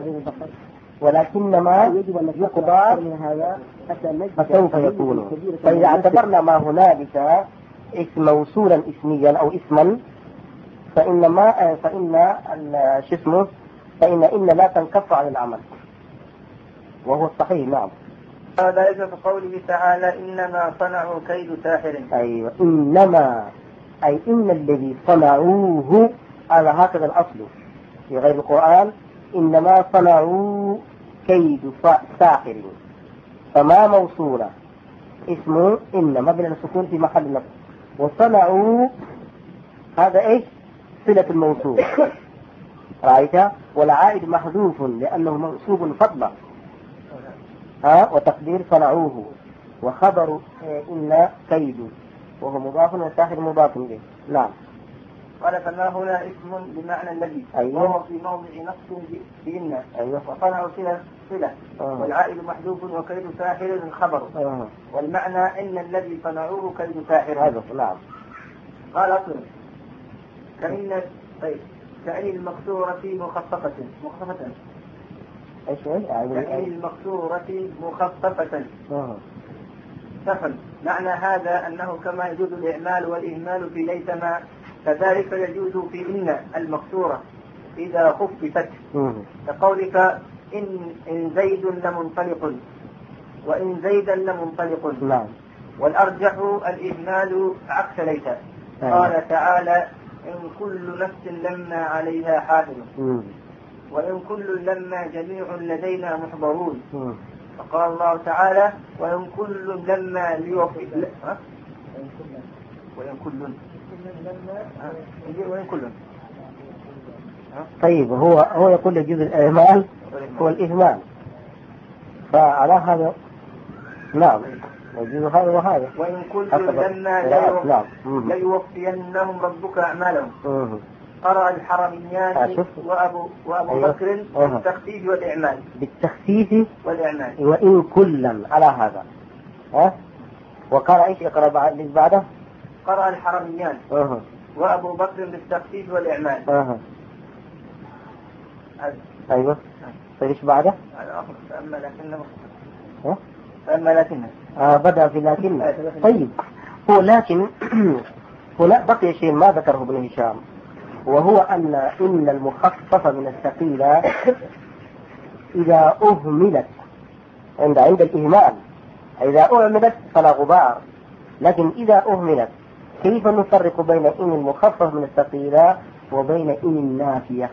ولكنما يقضى فسوف يكون. فإذا اعتبرنا ما هنالك اسم موصولا اسميا أو اسما فإن ما فإن شو اسمه فإن إن لا تنكف عن العمل، وهو الصحيح. نعم. هذا ليس في قوله تعالى إنما صنعوا كيد ساحر. أيوة إنما أي إن الذي صنعوه على هكذا الأصل في غير القرآن، إنما صنعوا كيد ساحر، فما موصولة اسمه إنما بلا السكون في محل نصب، وصنعوا هذا إيش؟ صلة الموصول. رأيت؟ والعائد محذوف لأنه منصوب فضلا، ها وتقدير صنعوه، وخبر إن كيد وهو مضاف والساحر مضاف إليه. نعم. قال فما هنا اسم بمعنى الذي، أيوة. وهو في موضع نصب بإن. أيوة. وصنعوا صلة صلة آه. والعائد محذوف وكيد ساحر الخبر. آه. والمعنى إن الذي صنعوه كيد ساحر. هذا. نعم. قال أصل كأن طيب كأن المكسورة مخففة مخففة ايش كأن المكسورة مخففة آه. سفل. معنى هذا أنه كما يجوز الإعمال والإهمال في ليتما كذلك يجوز في إن المكسورة إذا خففت، كقولك إن إن زيد لمنطلق وإن زيدا لمنطلق. نعم. والأرجح الإهمال عكس ليت. قال تعالى إن كل نفس لما عليها حافظ وإن كل لما جميع لدينا محضرون. فقال الله تعالى وإن كل لما ليوفي وإن كل وإن كل. طيب هو هو يقول يجوز الإهمال هو الإهمال، فعلى هذا نعم يجوز هذا وهذا. وإن كل لما ليوفينهم ربك أعمالهم. قرأ الحرميان وأبو وأبو بكر بالتخفيف والإعمال. بالتخفيف والإعمال. وإن كلا على هذا. ها؟ وقال إيش يقرأ بعد بعده؟ قرأ الحرميان أه. وأبو بكر بالتخفيف والإعمال. أه. أيوة. طيب إيش بعده؟ فأما لكنه. ها؟ فأما لكنه. آه بدأ في لكن. طيب هو لكن هنا بقي شيء ما ذكره ابن هشام، وهو أن إن المخففة من الثقيلة إذا أهملت عند عند الإهمال، إذا أهملت فلا غبار، لكن إذا أهملت كيف نفرق بين إن المخفف من الثقيلة وبين إن النافية؟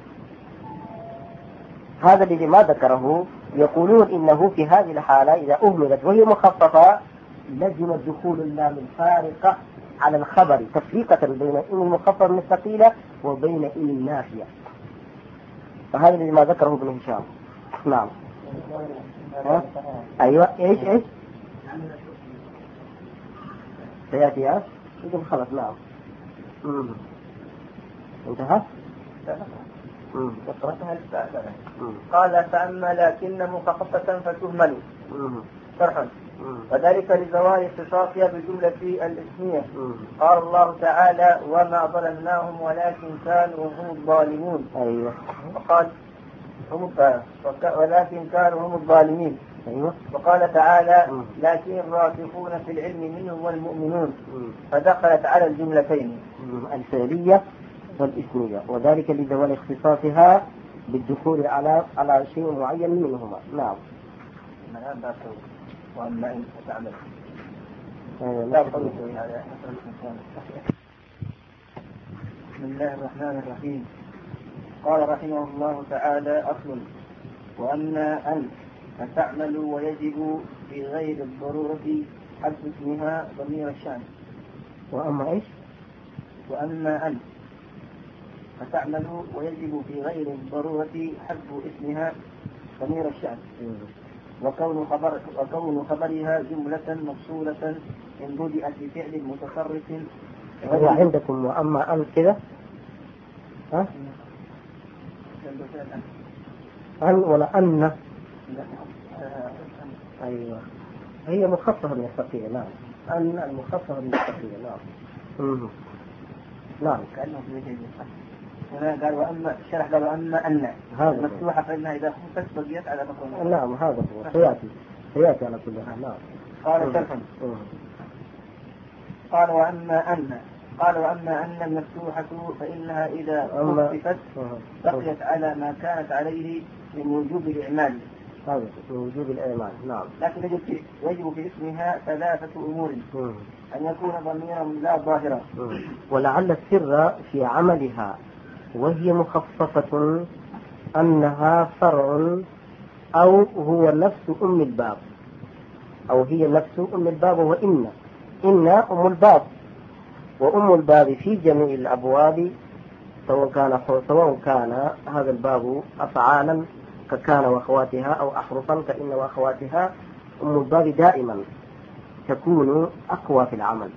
هذا الذي ما ذكره. يقولون إنه في هذه الحالة إذا أهملت وهي مخففة لزم الدخول اللام الفارقة على الخبر تفريقة بين إن المخفف من الثقيلة وبين إن النافية. فهذا الذي ما ذكره ابن هشام. نعم. أيوة إيش إيش سيأتي إيش يقول خلاص. نعم. مم. انتهى. مم. قال فأما لكن مخففة فتهمل. شرحا وذلك لزوال اختصاصها بالجملة الاسمية. قال الله تعالى وما ظلمناهم ولكن كانوا هم الظالمون. أيوة. وقال هم ولكن كانوا هم الظالمين. أيوة. وقال تعالى لكن الراسخون في العلم منهم والمؤمنون. فدخلت على الجملتين الفعلية والاسمية، وذلك لزوال اختصاصها بالدخول على على شيء معين منهما. نعم. وأما إن تعمل بسم الله الرحمن الرحيم. قال رحمه الله تعالى أصل وأما أن فتعمل ويجب في غير الضرورة حذف اسمها ضمير الشأن. وأما إيش؟ وأما أن فتعمل ويجب في غير الضرورة حذف اسمها ضمير الشأن. وكون خبر وكون خبرها جملة مفصولة إن بدأت بفعل متصرف. هو عندكم وأما أن كذا؟ ها؟ أن ولا أن؟ أيوة هي مخففة من الثقيلة. نعم. أن المخففة من الثقيلة. نعم. نعم. كأنه في هنا قال وأما الشرح قال وأما أن مفتوحة فإنها إذا خفت بقيت على مكان. نعم هذا هو سيأتي سيأتي على كل حال. نعم. قال شرحا قال وأما أن قال وأما أن المفتوحة فإنها إذا خففت بقيت على ما كانت عليه من وجوب الإعمال. هذا من وجوب الإعمال. نعم. لكن يجب في يجب في اسمها ثلاثة أمور. أن يكون ضميرا لا ظاهرا. ولعل السر في عملها وهي مخففة أنها فرع أو هو نفس أم الباب، أو هي نفس أم الباب. وإن إن أم الباب، وأم الباب في جميع الأبواب سواء كان سواء كان هذا الباب أفعالا ككان وأخواتها أو أحرفا كإن وأخواتها. أم الباب دائما تكون أقوى في العمل،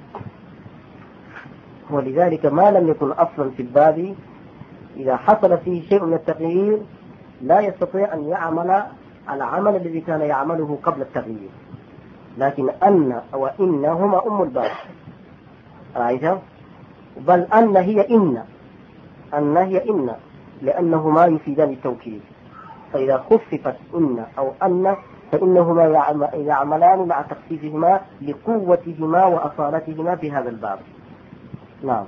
ولذلك ما لم يكن أصلا في الباب إذا حصل فيه شيء من التغيير لا يستطيع أن يعمل العمل الذي كان يعمله قبل التغيير. لكن أن وإن هما أم الباب. رأيت؟ بل أن هي إن أن هي إن لأنهما يفيدان التوكيد. فإذا خففت إن أو أن فإنهما يعملان مع تخفيفهما لقوتهما وأصالتهما في هذا الباب. نعم.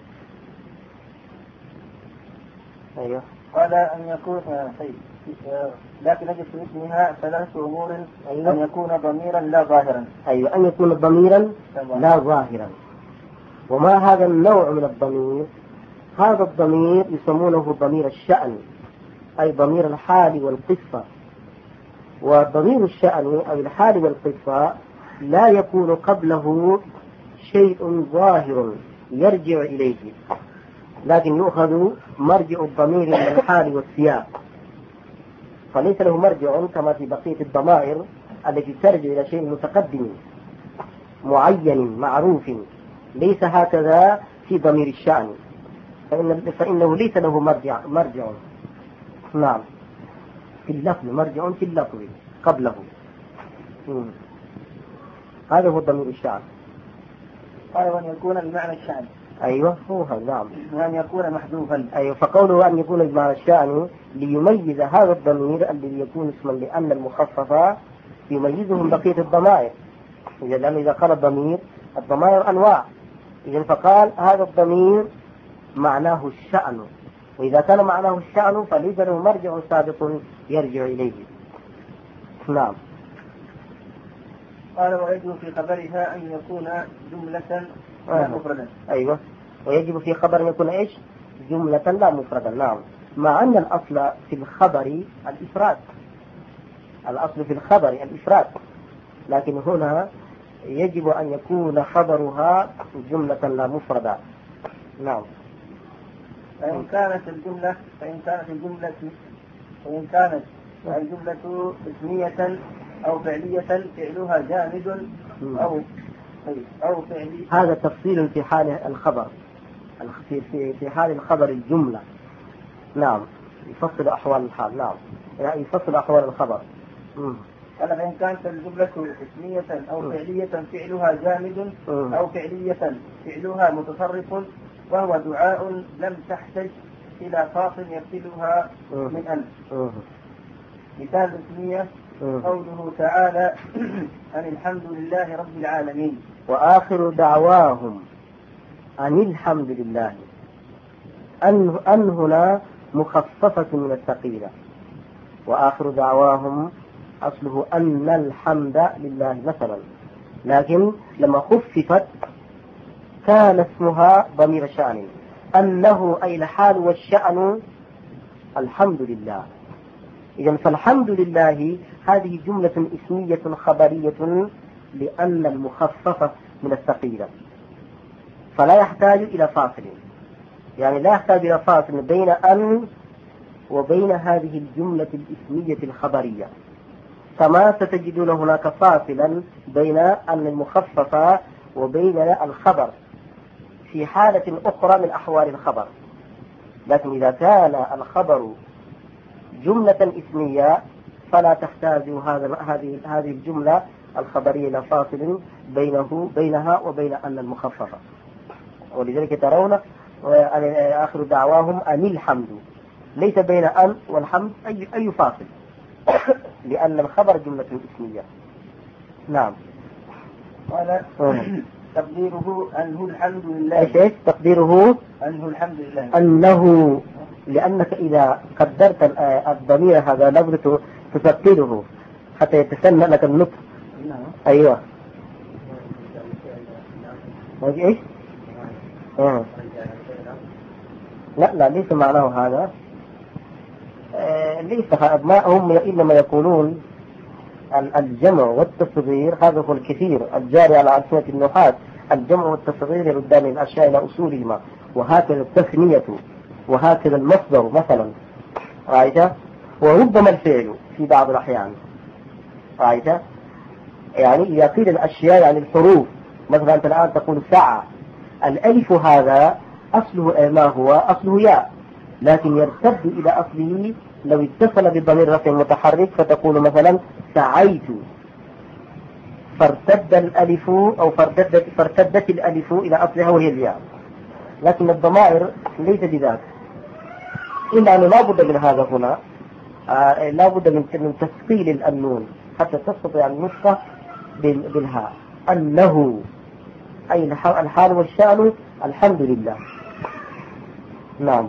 أيوه. قال أن يكون طيب لكن يجب في اسمها ثلاث أمور. أيوه. أن يكون ضميرا لا ظاهرا. أيوه أن يكون ضميرا لا ظاهرا. وما هذا النوع من الضمير؟ هذا الضمير يسمونه ضمير الشأن، أي ضمير الحال والقصة. وضمير الشأن أو الحال والقصة لا يكون قبله شيء ظاهر يرجع إليه، لكن يؤخذ مرجع الضمير من الحال والسياق، فليس له مرجع كما في بقية الضمائر التي ترجع إلى شيء متقدم معين معروف. ليس هكذا في ضمير الشأن، فإن فإنه ليس له مرجع مرجع نعم في اللفظ، مرجع في اللفظ قبله. مم. هذا هو ضمير الشأن. قال وأن يكون بمعنى الشأن. أيوة هو هذا نعم. وأن يكون محذوفا. أيوة، فقوله أن يكون بمعنى الشأن ليميز هذا الضمير الذي يكون اسما لأن المخففة يميزه من بقية الضمائر. إذا لأن إذا قال الضمير، الضمائر أنواع، إذا فقال هذا الضمير معناه الشأن، وإذا كان معناه الشأن فليس له مرجع سابق يرجع إليه. نعم. قال ويجب في خبرها أن يكون جملة لا مفردا. أيوة، ويجب في خبر أن يكون إيش؟ جملة لا مفردا. نعم، مع أن الأصل في الخبر الإفراد، الأصل في الخبر الإفراد، لكن هنا يجب أن يكون خبرها جملة لا مفردة. نعم. فإن كانت الجملة فإن كانت الجملة فإن كانت الجملة اسمية أو فعلية فعلها جامد أو أو فعلي. هذا تفصيل في حال الخبر، في في في حال الخبر الجملة. نعم، يفصل أحوال الحال. نعم، يعني يفصل أحوال الخبر. امم قال فإن كانت الجملة اسمية أو فعلية فعلها جامد أو فعلية فعلها متصرف وهو دعاء لم تحتج إلى فاصل يفصلها من أن. مثال الاسمية قوله تعالى أن الحمد لله رب العالمين. وآخر دعواهم أن الحمد لله، أن أن هنا مخففة من الثقيلة، وآخر دعواهم أصله أن الحمد لله مثلا، لكن لما خففت كان اسمها ضمير شأن، أنه أي الحال والشأن الحمد لله. إذن فالحمد لله هذه جملة اسمية خبرية لأن المخففة من الثقيلة، فلا يحتاج إلى فاصل، يعني لا يحتاج إلى فاصل بين أن وبين هذه الجملة الاسمية الخبرية، كما ستجدون هناك فاصلا بين أن المخففة وبين الخبر في حالة أخرى من أحوال الخبر. لكن إذا كان الخبر جملة اسمية فلا تحتاج هذا هذه هذه الجملة الخبرية إلى فاصل بينه بينها وبين أن المخففة. ولذلك ترون آخر دعواهم أن الحمد، ليس بين أن والحمد أي أي فاصل، لأن الخبر جملة اسمية. نعم. قال تقديره أنه الحمد لله. إيش تقديره؟ أنه الحمد لله. أنه، لأنك إذا قدرت الضمير هذا لابد تثقله حتى يتسنى لك النطق. أيوة. إيش؟ آه. لا لا ليس معناه هذا. آه ليس ما هم إنما يقولون الجمع والتصغير، هذا هو الكثير الجاري على ألسنة النحاة، الجمع والتصغير يردان الأشياء إلى أصولهما، وهكذا التثنية وهكذا المصدر مثلا. رأيت؟ وربما الفعل في بعض الأحيان. رأيت؟ يعني إذا قيل الأشياء يعني الحروف، مثلا أنت الآن تقول ساعة، الألف هذا أصله ما هو؟ أصله ياء، لكن يرتد إلى أصله لو اتصل بضمير رفع متحرك فتقول مثلا سعيت، فارتد الألف أو فارتدت, فارتدت الألف إلى أصلها وهي الياء. لكن الضمائر ليس بذلك، إلا أنه لا بد من هذا هنا، آه لا بد من تثقيل النون حتى تستطيع النسخة بالهاء. أنه أي الحال والشأن الحمد لله. نعم.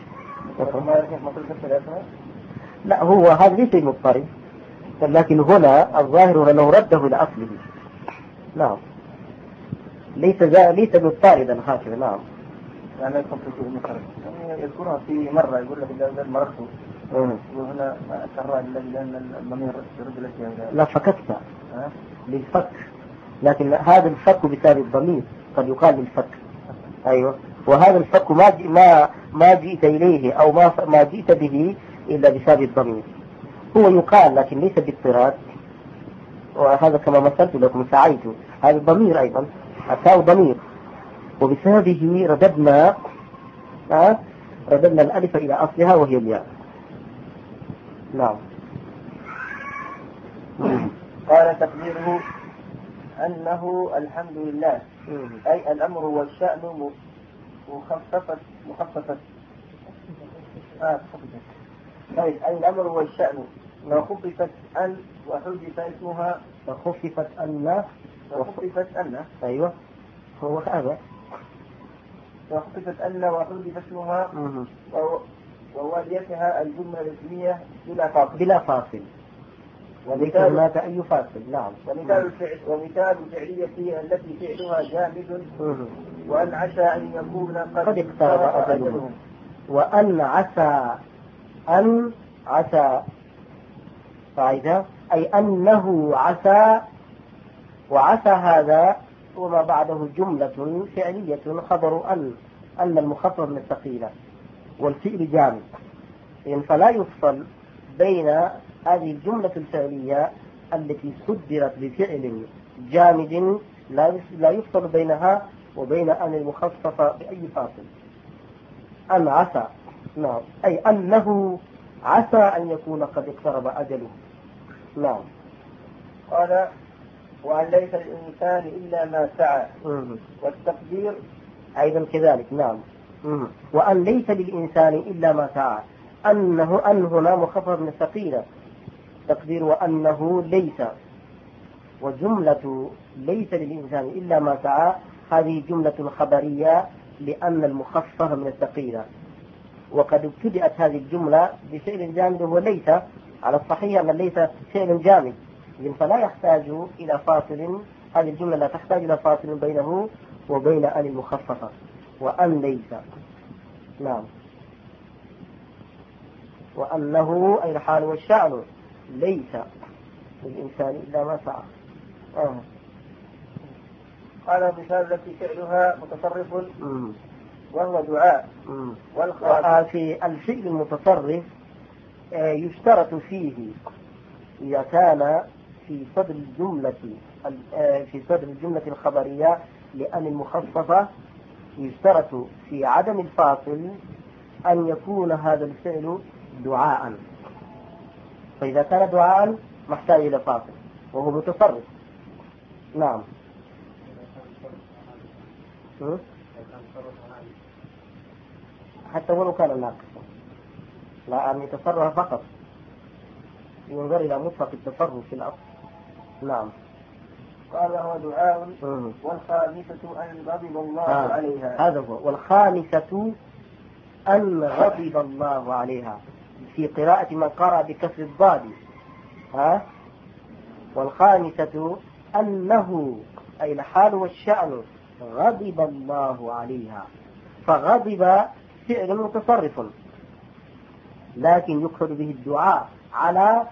لا هو هذا ليس مضطرب، لكن هنا الظاهر أنه رده إلى أصله. نعم. ليس ليس مضطردا هكذا. نعم. يعني يكون في المخرج يعني يذكرها في مرة يقول لك إذا مررت وهنا أسرع لأن الضمير يرد لك. لا فككت للفك، لكن هذا الفك بسبب الضمير قد يقال للفك. أيوة. وهذا الفك ما ما ما جئت إليه أو ما ما جئت به إلا بسبب الضمير. هو يقال لكن ليس باضطراد، وهذا كما مثلت لكم سعيت، هذا الضمير أيضا التاء ضمير، وبسببه رددنا أه؟ رددنا الألف إلى أصلها وهي الياء. نعم. قال تقديره أنه الحمد لله، أي الأمر والشأن مخففة مخففة آه طيب أي الأمر والشأن وخففت أن وحذف اسمها وخففت أن وخففت أن أيوة هو هذا وخففت أن وحذف اسمها وواليتها الجملة الاسمية بلا فاصل بلا فاصل وليس هناك أي فاصل. نعم. ومثال الفعل ومثال فعلية التي فعلها جامد وأن عسى أن يكون قد اقترب أجلهم، وأن عسى أن عسى فإذا أي أنه عسى، وعسى هذا وما بعده جملة فعلية خبر أن أن المخفف من الثقيلة والفعل جامد، إن فلا يفصل بين هذه الجملة الفعلية التي صدرت بفعل جامد لا يفصل بينها وبين أن المخففة بأي فاصل. أن عسى نعم أي أنه عسى أن يكون قد اقترب أجله. نعم. قال وأن ليس الإنسان إلا ما سعى، والتقدير أيضا كذلك. نعم. وأن ليس للإنسان إلا ما سعى، أنه أن هنا مخفف من الثقيلة، تقدير وأنه ليس، وجملة ليس للإنسان إلا ما سعى هذه جملة خبرية لأن المخفف من الثقيلة، وقد ابتدأت هذه الجملة بفعل جامد وهو ليس، على الصحيح أن ليس فعل جامد فلا يحتاج إلى فاصل، هذه الجملة لا تحتاج إلى فاصل بينه وبين أن المخففة وأن ليس. نعم. وأنه أي الحال والشأن ليس للإنسان إلا ما سعى. آه. قال مثال التي فعلها متصرف وهو دعاء، في الفعل المتصرف يشترط فيه إذا كان في صدر الجملة في صدر الجملة الخبرية لأن المخففة يشترط في عدم الفاصل أن يكون هذا الفعل دعاء، فإذا كان دعاء محتاج إلى فاصل وهو متصرف. نعم. حتى ولو كان ناقصا لا أن يتصرف فقط، ينظر إلى مطلق التصرف في الأصل. نعم. قال هو دعاء. والخامسة أن غضب الله آه. عليها، هذا هو. والخامسة أن غضب الله عليها في قراءة من قرأ بكسر الضاد. ها. والخامسة أنه أي الحال والشأن غضب الله عليها، فغضب فعل متصرف لكن يقصد به الدعاء على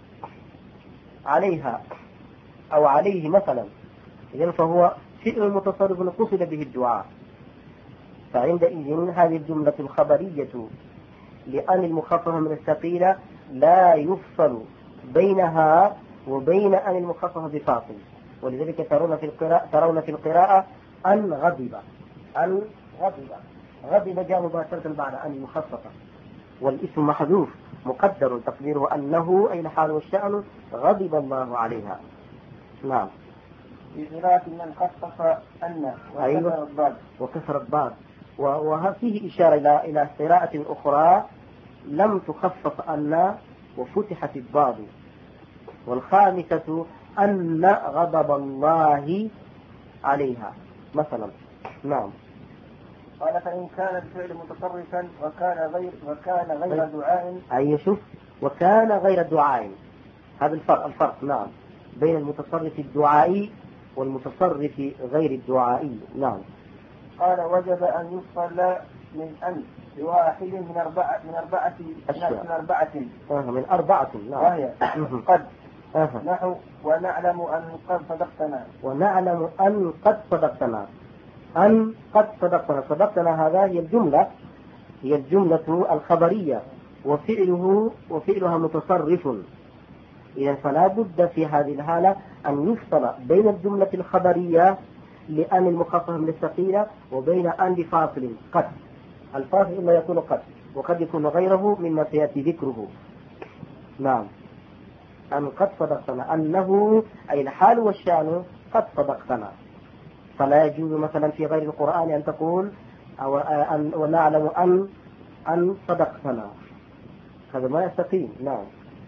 عليها أو عليه مثلا، إذن فهو فعل متصرف قصد به الدعاء، فعندئذ هذه الجملة الخبرية لأن المخفف من الثقيلة لا يفصل بينها وبين أن المخفف بفاصل، ولذلك ترون في القراءة ترون في القراءة أن غضب أن غضب غضب جاء مباشرة بعد أن المخففة، والاسم محذوف مقدر تقديره أنه أي الحال والشأن غضب الله عليها. نعم. بقراءة من خفف أن وكسر الضاد وكسر الضاد، وفيه إشارة إلى إلى قراءة أخرى لم تخفف أن وفتحت الضاد. والخامسة أن غضب الله عليها مثلا. نعم. قال فإن كان الفعل متصرفا وكان غير وكان غير دعاء، أي شوف وكان غير دعاء، هذا الفرق الفرق نعم بين المتصرف الدعائي والمتصرف غير الدعائي. نعم. قال وجب أن يفصل من أن لواحد من أربعة من أربعة من أربعة آه من أربعة. نعم. وهي قد آه. نحو ونعلم أن قد صدقتنا. ونعلم أن قد صدقتنا. أن قد صدقتنا. صدقتنا هذا هي الجملة هي الجملة الخبرية وفعله وفعلها متصرف. إذا فلا بد في هذه الحالة أن يفصل بين الجملة الخبرية لأن المخفف من الثقيلة وبين أن بفاصل قد. الفاصل إما يكون قد وقد يكون غيره مما سيأتي ذكره. نعم. أن قد صدقتنا أنه أي الحال والشأن قد صدقتنا. فلا يجوز مثلا في غير القرآن أن تقول أو أن ونعلم أن أن صدقتنا. هذا ما يستقيم. نعم.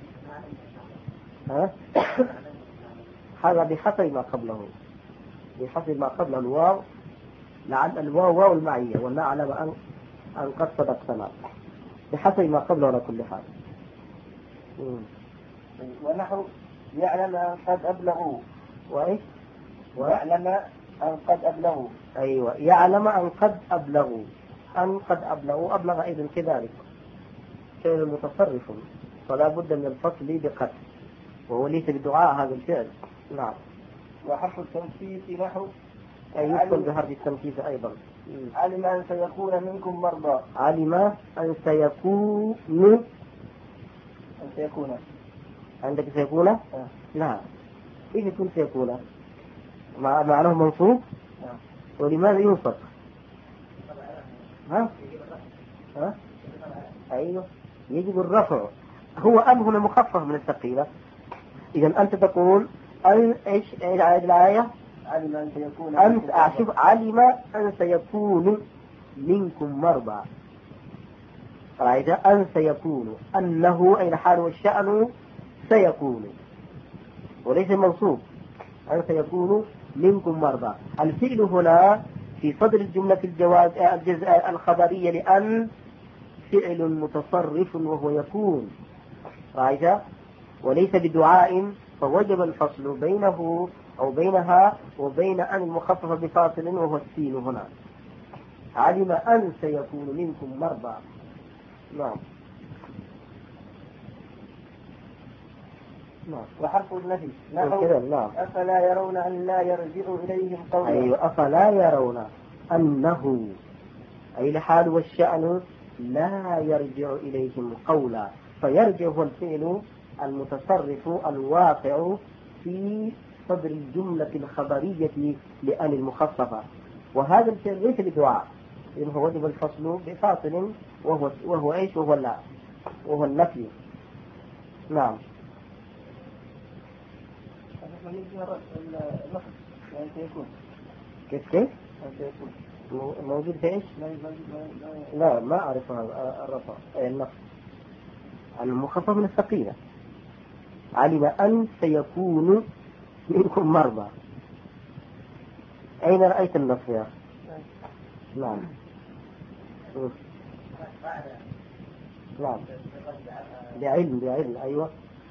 ها؟ هذا بحسب ما قبله بحسب ما قبل الواو لعل الواو واو المعية ونعلم أن أن قد صدقتنا بحسب ما قبله على كل حال. ونحو يعلم أن قد أبلغوا. وإيش؟ ويعلم أن قد أبلغوا. أيوة يعلم أن قد أبلغوا. أن قد أبلغوا أبلغ أيضا كذلك فعل متصرف فلا بد من الفصل بقد وهو ليس بدعاء هذا الفعل. نعم. وحرف التنفيذ نحو أي يدخل بحرف التنفيذ أيضا. علم أن سيكون منكم مرضى. علم أن سيكون أن سيكون عندك سيكون؟ آه. لا. إيش يكون سيكون؟ مع معناه منصوب؟ آه. ولماذا ينصب؟ ها؟ ها؟ أيوه يجب الرفع. هو أن هنا مخفف من الثقيلة. إذا أنت تقول أن إيش الآية؟ علم أن سيكون أنت أشوف علم أن سيكون منكم مرضى. رأيت أن سيكون أنه أي الحال والشأن سيكون وليس منصوب. أن سيكون منكم مرضى. الفعل هنا في صدر الجملة الجواز الجزء الخبرية لأن فعل متصرف وهو يكون. رأيت وليس بدعاء فوجب الفصل بينه أو بينها وبين أن المخفف بفاصل وهو السين هنا. علم أن سيكون منكم مرضى. نعم. نعم. وحرف النفي نحو نعم. أفلا يرون أن لا يرجع إليهم قولا. أيوة أفلا يرون أنه أي الحال والشأن لا يرجع إليهم قولا. فيرجع هو الفعل المتصرف الواقع في صدر الجملة الخبرية لأن المخففة وهذا الفعل ليس بدعاء إن هو وجب الفصل بفاصل وهو وهو إيش وهو لا وهو النفي. نعم. كيف كيف؟ موجود في إيش؟ لا ما أعرف الرفع النفي المخفف من الثقيلة. علم أن سيكون منكم مرضى. أين رأيت النص يا أخي؟ نعم. نعم. بعلم بعلم أيوة.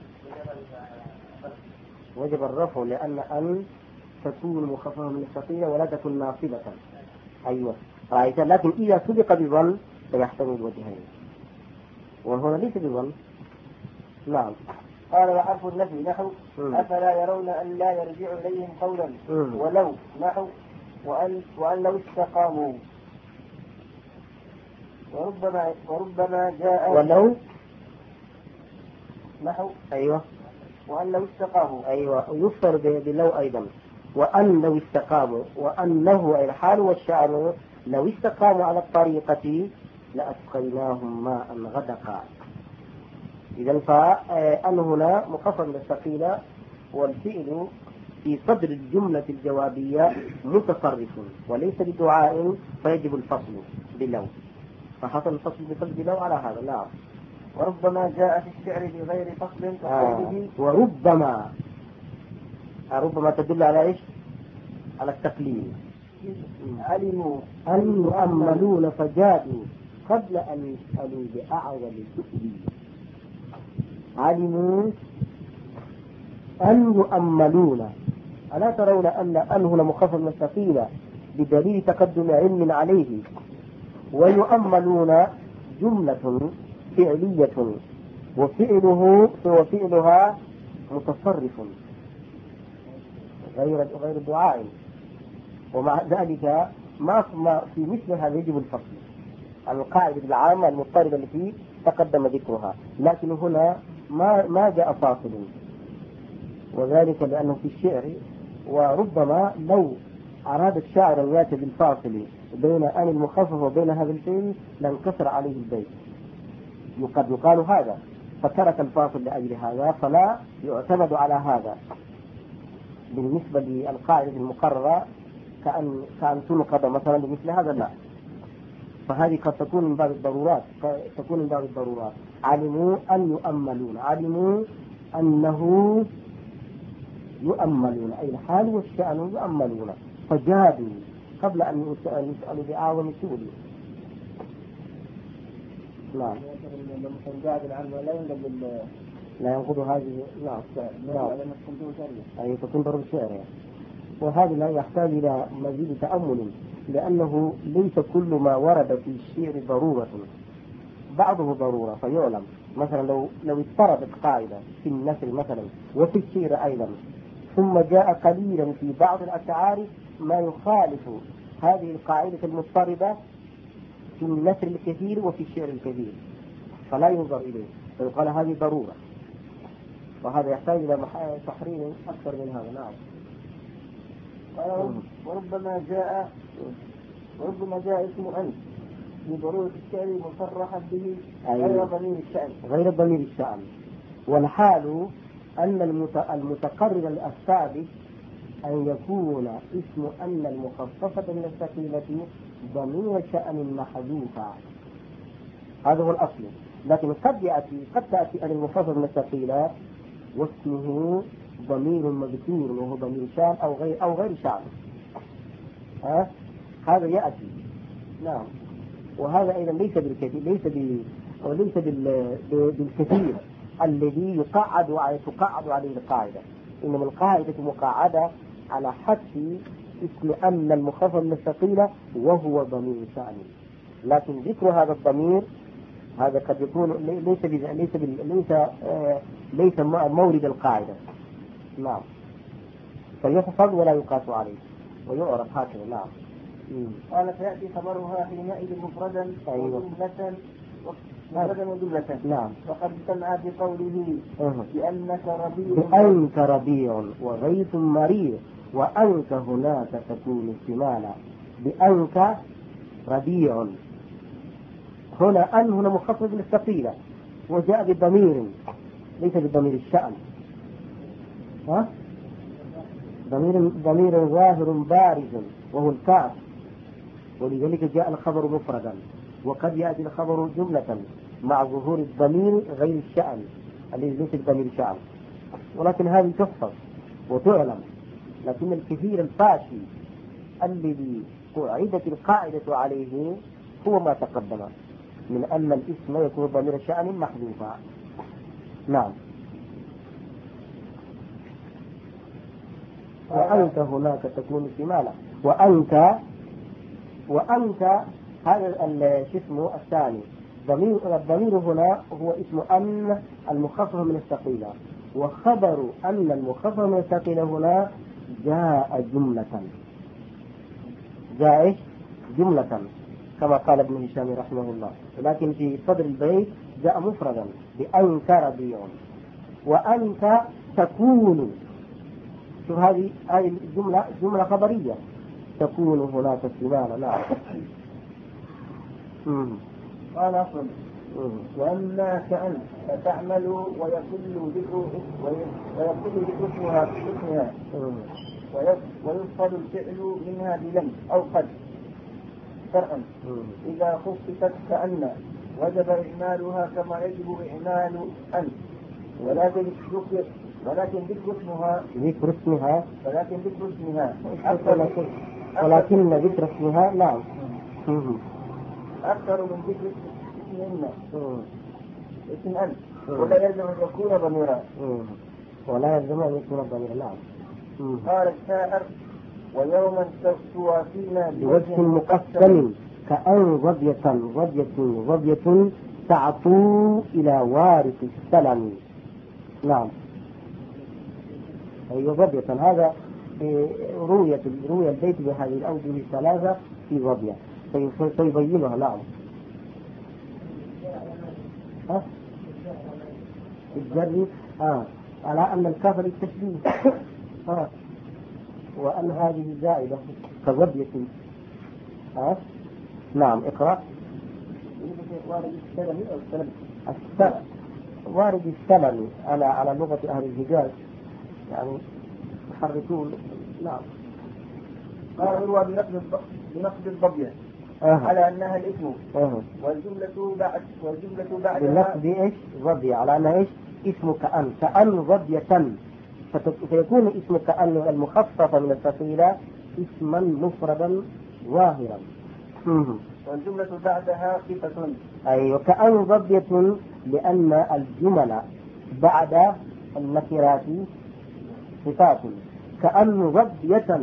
وجب الرفع لأن أن تكون مخففة من الثقيلة ولا تكون ناصبة. أيوة. رأيت لكن إذا سبق بظن فيحتمل وجهين وهنا ليس بظن. نعم. قال وحرف النفي نحو أفلا يرون أن لا يرجع إليهم قولا. مم. ولو نحو وأن, وأن لو استقاموا. وربما وربما جاء ولو نحو أيوة وأن لو استقاموا. أيوة يفسر بلو أيضا وأن لو استقاموا وأنه أي الحال والشأن لو استقاموا على الطريقة لأسقيناهم ماء غدقا. إذا فأن هنا مخفف من الثقيلة والفعل في صدر الجملة الجوابية متصرف وليس بدعاء فيجب الفصل بلو فحصل الفصل بلو على هذا. نعم. وربما جاء في الشعر بغير فصل آه. وربما ربما تدل على إيش؟ على التقليل. علموا أن يؤملون فجاءوا قبل أن يسألوا بأعظم السؤال. علموا أن يؤملون ألا ترون أن أن هنا مخفف من الثقيلة بدليل تقدم علم عليه، ويؤملون جملة فعلية وفعله وفعلها متصرف غير غير دعاء، ومع ذلك ما في مثل هذا يجب الفصل عن القاعدة العامة المضطردة التي تقدم ذكرها، لكن هنا ما ما جاء فاصل، وذلك لأنه في الشعر، وربما لو أراد الشاعر أن يأتي بالفاصل بين أن المخفف وبين هذا الشيء لانكسر عليه البيت، قد يقال هذا، فترك الفاصل لأجل هذا، فلا يعتمد على هذا بالنسبة للقاعدة المقررة كأن كأن تنقض مثلا بمثل هذا، لا. فهذه قد تكون من باب الضرورات، قد تكون من باب الضرورات. علموا أن يؤملون، علموا أنه يؤملون، أي الحال والشأن يؤملون، فجادوا قبل أن يسألوا بأعظم سؤال. نعم. لا ينقض لا ينقض هذه. نعم. نعم. أي تكون ضرب الشعر، وهذا لا يحتاج إلى مزيد تأمل، لأنه ليس كل ما ورد في الشعر ضرورة، بعضه ضرورة فيعلم. مثلا لو لو اضطردت قاعدة في النثر مثلا وفي الشعر أيضا، ثم جاء قليلا في بعض الأشعار ما يخالف هذه القاعدة المضطردة في النثر الكثير وفي الشعر الكثير، فلا ينظر إليه، فيقال هذه ضرورة، وهذا يحتاج إلى تحرير أكثر من هذا. نعم. وربما جاء وربما جاء اسم أنت بضرورة الشعر مصرحا به غير ضمير الشأن غير ضمير الشأن والحال أن المتقرر الثابت أن يكون اسم أن المخففة من الثقيلة ضمير شأن محذوفا، هذا هو الأصل. لكن قد يأتي قد تأتي أن المخففة من الثقيلة واسمه ضمير مذكور وهو ضمير شأن أو غير أو غير شأن، ها هذا يأتي. نعم. وهذا أيضا ليس بالكثير، ليس بال وليس بالكثير الذي يقعد تقعد عليه القاعدة، إنما القاعدة مقعدة على حذف اسم أن المخفف من الثقيلة وهو ضمير شأن، لكن ذكر هذا الضمير هذا قد يكون ليس ليس ليس آه ليس مورد القاعدة. نعم. فيحفظ ولا يقاس عليه ويعرف هكذا. نعم. قال فيأتي خبرها حينئذ مفردا وجملة مفردا وجملة. نعم. وقد سمع بقوله بأنك ربيع بأنك ربيع وغيث مريع وأنك هناك تكون اشتمالا. بأنك ربيع، هنا أن هنا مخفف للثقيلة وجاء بضمير ليس بضمير الشأن، ها ضمير ضمير ظاهر بارز وهو الكاف، ولذلك جاء الخبر مفردا، وقد يأتي الخبر جملة مع ظهور الضمير غير الشأن الذي ليس بضمير الشأن، ولكن هذه تحفظ وتعلم. لكن الكثير الفاشي الذي قاعدت القاعدة عليه هو ما تقدم من أن الاسم يكون ضمير شأن محذوفا. نعم. وأنت هناك تكون شمالا، وأنت وأنت هذا الاسم الثاني ضمير الضمير هنا هو اسم أن المخفف من الثقيلة، وخبر أن المخفف من الثقيلة هنا جاء جملة جاء جملة كما قال ابن هشام رحمه الله، ولكن في صدر البيت جاء مفردا بأنك ربيع وأنت تكون. شوف هذه هذه الجملة جملة خبرية تكون هناك استمالة. نعم. قال أصل وأما كأن فتعمل ويقل ذكر ويقل ذكر اسمها ويفصل الفعل منها بلم أو قد شرعا إذا خففت كأن وجب إعمالها كما يجب إعمال أن، ولكن ذكر ولكن ذكر اسمها ذكر اسمها ولكن ذكر اسمها ولكن, ولكن ذكر اسمها نعم أكثر من ذكر اسمهن اسم أن، ولا يلزم أن يكون ضميرا ولا يلزم أن يكون ضميرا. نعم. قال الشاعر ويوما توافينا بوجه مقسم كأن ظبية ظبية ظبية تعطو إلى وارث السلم. نعم أيوة ظبية. هذا رؤية رؤية البيت بهذه الأوجه الثلاثة في ظبية سيبينها. نعم ها الجري آه. على أن الكاف للتشبيه آه. وأن هذه زائدة كظبية آه. نعم اقرأ. وارد السلم أو السلم السلم وارد السلم على على لغة أهل الحجاز يعني يحركون. نعم قال هو بنقد بنقد الضبية آه. على أنها الاسم آه. والجملة بعد والجملة بعد بنقد إيش ضبية على أنها إيش اسم كأن كأن ضبية فيكون اسم كأن المخفف من الفصيلة اسما مفردا ظاهرا. والجملة بعدها صفة. أي وكأن ضبية لأن الجمل بعد النكرات صفات. كأن ضبية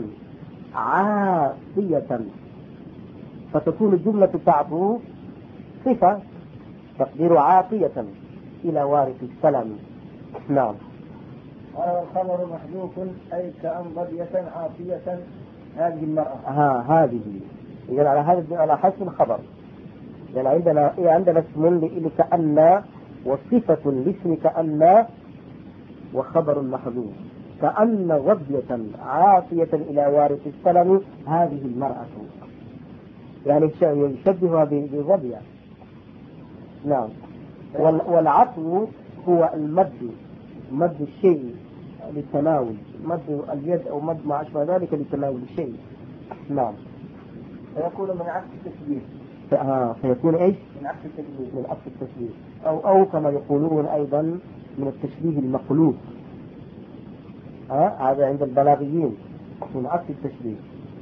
عاصية فتكون الجملة تعطو صفة تقدير عاصية إلى وارث السلم. نعم. والخبر محذوف أي كأن ضبية عاصية هذه المرأة. ها هذه إذا على هذا على حسب الخبر. يعني عندنا عندنا اسم لكأن وصفة لاسم كأن وخبر محذوف. كأن ضبية عاصية إلى وارث السلم هذه المرأة يعني يشبهها بضبية. نعم. والعطو هو المد مد الشيء للتناول مد اليد أو مد ما أشبه ذلك لتناول الشيء. نعم. فيكون من عكس التشبيه. آه فيكون إيش من عكس التشبيه من عكس التشبيه أو أو كما يقولون أيضا من التشبيه المقلوب. آه هذا عند البلاغيين من عكس التشبيه.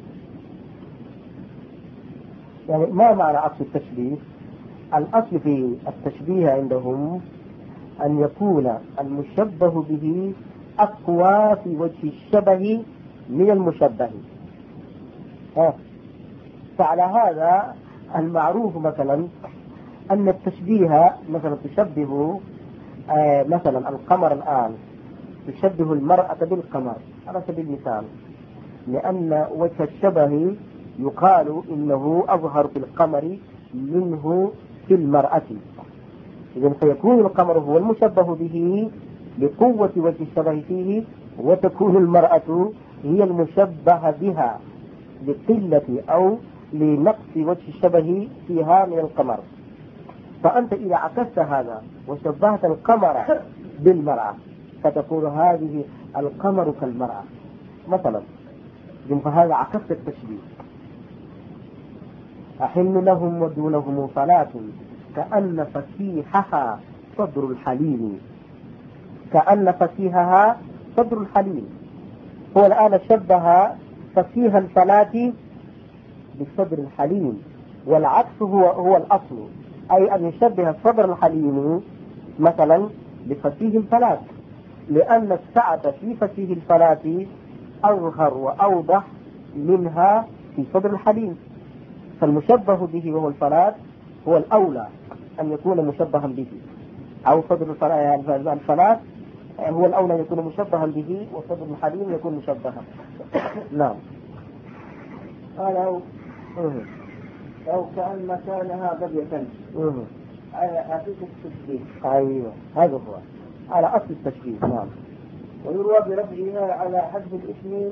يعني ما معنى عكس التشبيه؟ الأصل في التشبيه عندهم أن يكون المشبه به أقوى في وجه الشبه من المشبه. آه. فعلى هذا المعروف مثلا أن التشبيه مثلا تشبه آه مثلا القمر الآن تشبه المرأة بالقمر على سبيل المثال لأن وجه الشبه يقال إنه أظهر في القمر منه في المرأة. إذن فيكون القمر هو المشبه به لقوة وجه الشبه فيه وتكون المرأة هي المشبه بها لقلة أو لنقص وجه الشبه فيها من القمر. فأنت إذا عكست هذا وشبهت القمر بالمرأة فتكون هذه القمر كالمرأة مثلا. فهذا عكست التشبيه. أحن لهم ودونهم صلاة كأن فسيحها صدر الحليم. كأن فسيحها صدر الحليم. هو الآن شبه فسيح الصلاة بالصدر الحليم والعكس هو هو الأصل أي أن يشبه الصدر الحليم مثلا بفسيح الصلاة لأن السعة في فسيح الصلاة أظهر وأوضح منها في صدر الحليم. فالمشبه به وهو الصلاة هو الأولى أن يكون مشبها به أو صدر الصلاة هو الأولى أن يكون مشبها به وصدر الحليم يكون مشبها. نعم. قال أو أو كأن مكانها ضبية على حقيقة التشبيه. أيوة هذا هو على أصل التشبيه. نعم. ويروى برفعها على حذف الاسم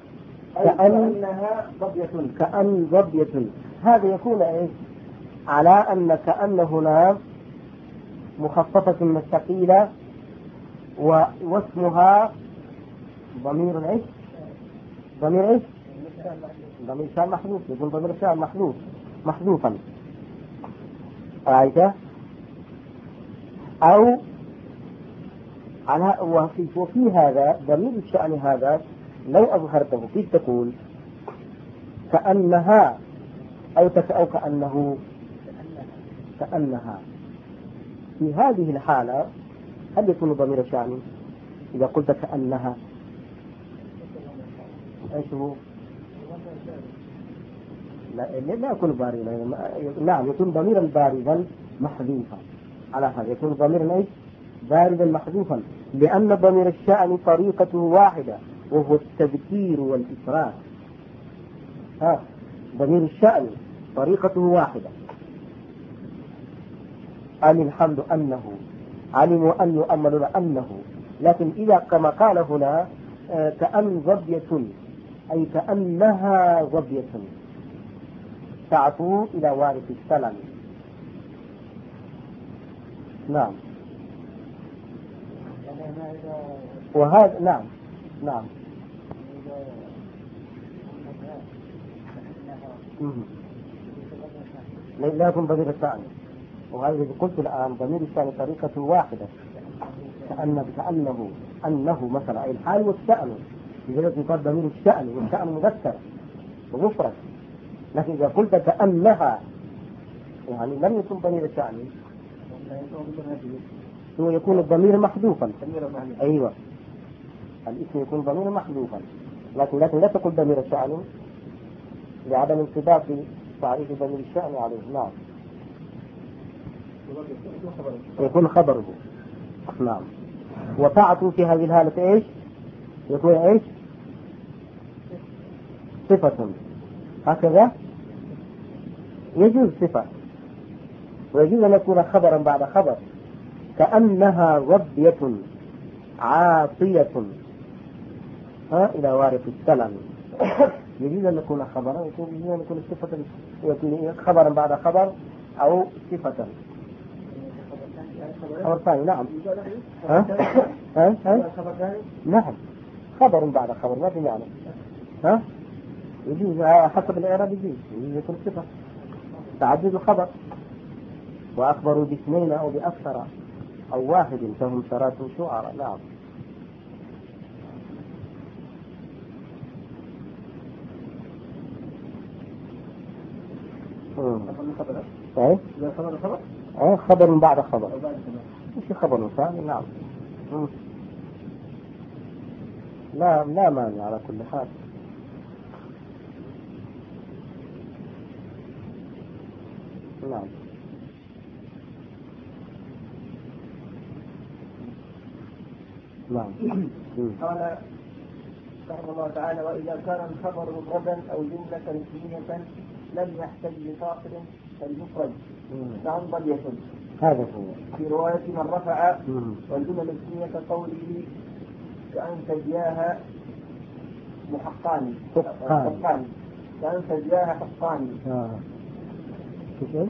كأنها ضبية. كأن ضبية هذا يكون إيه على أن كأن هنا مخففة من الثقيلة واسمها ضمير إيش ضمير إيش ضمير شان محذوف يقول ضمير شان محذوف محذوفا رأيته أو على وفي, وفي هذا ضمير الشأن هذا لو أظهرته كيف تقول كأنها أو أو كأنه كأنها. في هذه الحالة هل يكون ضمير شأن إذا قلت كأنها ايش هو؟ لا, لا يكون بارزا. نعم يكون ضميرا بارزا محذوفا، على هذا يكون ضميرا ايش؟ بارزا محذوفا، لأن ضمير الشأن طريقته واحدة وهو التذكير والإفراد. ها ضمير الشأن طريقته واحدة. أن الحمد أنه علموا أن يؤمل أنه، لكن إذا كما قال هنا كأن ظبية أي كأنها ظبية تعطوا إلى وارث السلم. نعم وهذا نعم نعم لا يكون ضمير الثاني، وهذا الذي قلت الآن ضمير الثاني طريقة واحدة، كأن كأنه أنه مثلا أي الحال والشأن، لذلك يقال ضمير الشأن، والشأن مذكر ومفرد. لكن إذا قلت كأنها يعني لم يكن ضمير الشأن، هو يكون الضمير محذوفا. أيوة الاسم يكون ضمير محذوفا، لكن لكن لا تقول ضمير الشأن لعدم انطباق تعريف ضمير الشأن عليه. نعم يكون خبره. نعم وتعطوا في هذه الحالة ايش؟ يكون ايش؟ صفة. هكذا يجوز صفة، ويجوز أن يكون خبرا بعد خبر، كأنها ظبية عاصية ها إلى وارث السلم. يجوز أن يكون خبرا، يجوز أن يكون صفة، يكون خبرا بعد خبر أو صفة. خبر ثاني. نعم ها ها ها نعم خبر بعد خبر ما في معنى. ها يجوز حسب الإعراب، يجوز يجوز يكون صفة، تعدد الخبر. وأخبروا باثنين أو بأكثر أو واحد فهم ثلاث شعراء. نعم ايه اه خبر بعد خبر مش خبر ثاني. نعم لا لا مانع على كل حال. نعم نعم قال رحمه الله تعالى: وإذا كان الخبر مفردا أو جملة اسمية لم يحتج لفاصل فالمفرد نعم ضمير. هذا هو في رواية من رفع. والجمل الاسمية كقوله كأن تجياها محقان حقان كأن تجياها حقان كأن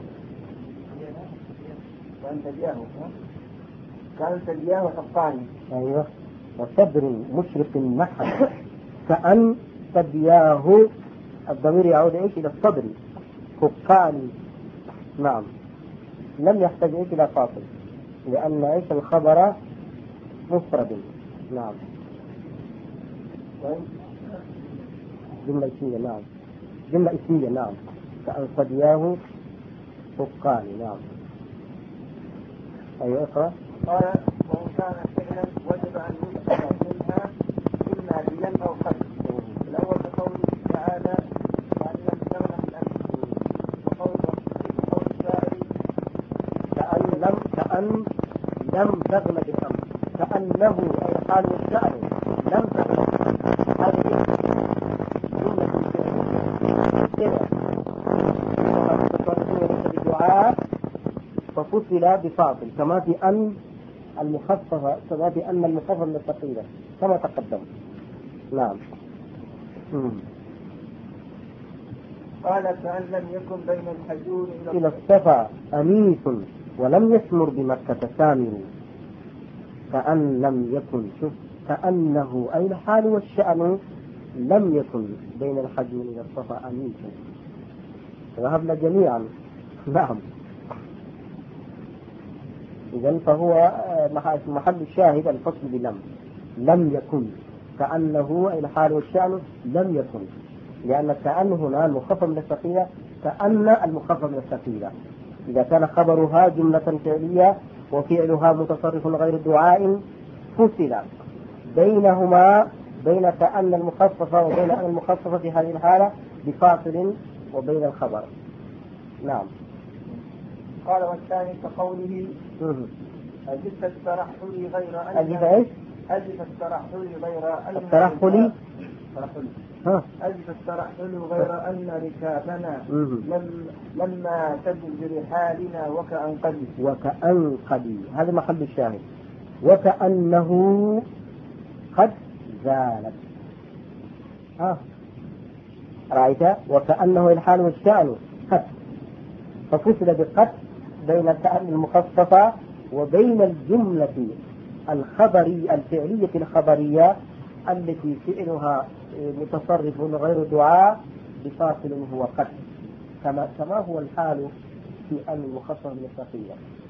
تجياه كأن تجياه حقان. أيوة وصدر مشرق محل كأن تجياه، الضمير يعود إيش إلى الصدر حقان. نعم لم يحتاج إيش إلى فاصل، لأن إيش الخبر مفرد. نعم جملة اسمية. نعم جملة اسمية. نعم كأن صدياه حقان. نعم أيوة اقرأ. قال: وإن كان فعلا وجب أن يؤخذ منها إما بلم أو قد. الأول بقوله تعالى: وأن لم تغنى الأمر، وقول الشاعر: كأن لم كأن لم تغنى بالأمر، كأنه أي حال الشعر لم تغنى. هذه جملة كده بالدعاء ففصل بفاصل، كما في أن المخففة كما في أن المخففة من الثقيلة كما تقدم. نعم قال: فأن لم يكن بين الحجون إلى الصفا أنيس ولم يثمر بمكة سامر. كأن لم يكن شوف كأنه أي الحال والشأن لم يكن بين الحجون إلى الصفا أنيس. ذهبنا جميعا. نعم إذن فهو محل الشاهد الفصل بلم. لم يكن كأنه أي الحال والشأن لم يكن، لأن كأن هنا المخفف من الثقيلة كأن المخفف من الثقيلة إذا كان خبرها جملة فعلية وفعلها متصرف غير دعاء فصل بينهما بين كأن المخففة وبين أن المخففة في هذه الحالة بفاصل وبين الخبر. نعم. قال والثاني كقوله أجف الترحل غير أن أجف إيش؟ أجف الترحل غير أن الترحل ها أجف الترحل غير أن ركابنا لم لما تجد برحالنا وكأن قد وكأن قد هذا محل الشاهد. وكأنه قد زالت. ها رأيت؟ وكأنه الحال والشأن قد، ففصل بقد بين كأن المخففة وبين الجملة الخبري الفعلية الخبرية التي فعلها متصرف غير دعاء بفاصل هو قد، كما كما هو الحال في أن المخفف من الثقيلة.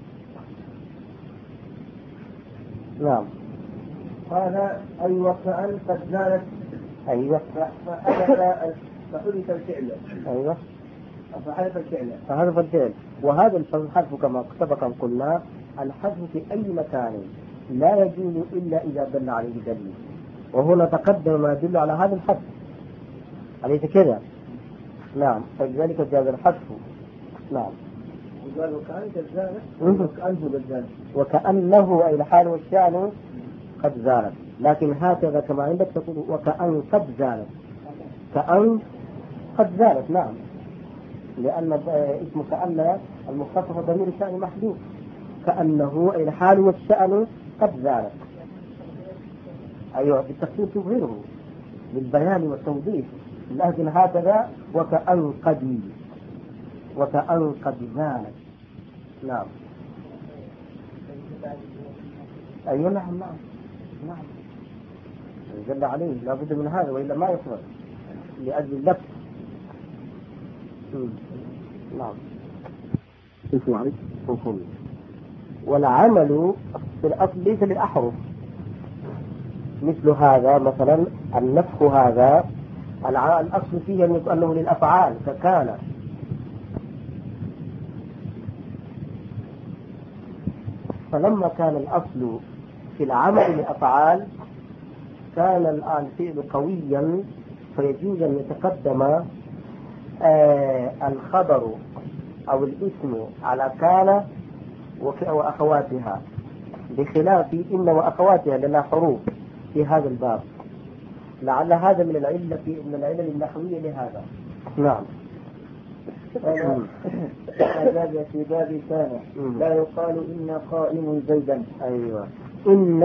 نعم. قال أي وكأن قد زالت. أيوة. فحدث فحدث الفعل. أيوة. فحدث الفعل. فحدث الفعل. وهذا الحذف كما سبقا قلنا الحذف في أي مكان لا يجوز إلا إذا دل عليه دليل، وهنا تقدم ما يدل على هذا الحذف، أليس كذا؟ نعم. فلذلك جاز الحذف. نعم. وقال وكأن قد زالت وكأنه قد زالت وكأنه أي الحال والشأن قد زالت، لكن هكذا كما عندك تقول وكأن قد زالت، كأن قد زالت. نعم، لأن اسم كأن المخفف ضمير الشأن محذوف، كأنه أي الحال والشأن قد زالت. أيوة بالتفسير تظهره بالبيان والتوضيح، لكن هكذا وكأن قد وكأن قد زالت. نعم. أيوة نعم نعم نعم جل عليه لا بد من هذا وإلا ما يصبر لأجل اللبس. نعم. والعمل في الأصل ليس للأحرف، مثل هذا مثلا النفخ هذا الأصل فيه أنه للأفعال ككان، فلما كان الأصل في العمل للأفعال كان الآن فعل قويا فيجوز أن يتقدم آه الخبر أو الاسم على كان وأخواتها، بخلاف إن وأخواتها لنا حروف في هذا الباب، لعل هذا من العلة من العلل النحوية لهذا. نعم. هذا في باب كان لا يقال إن قائم زيدا. أيوة. إن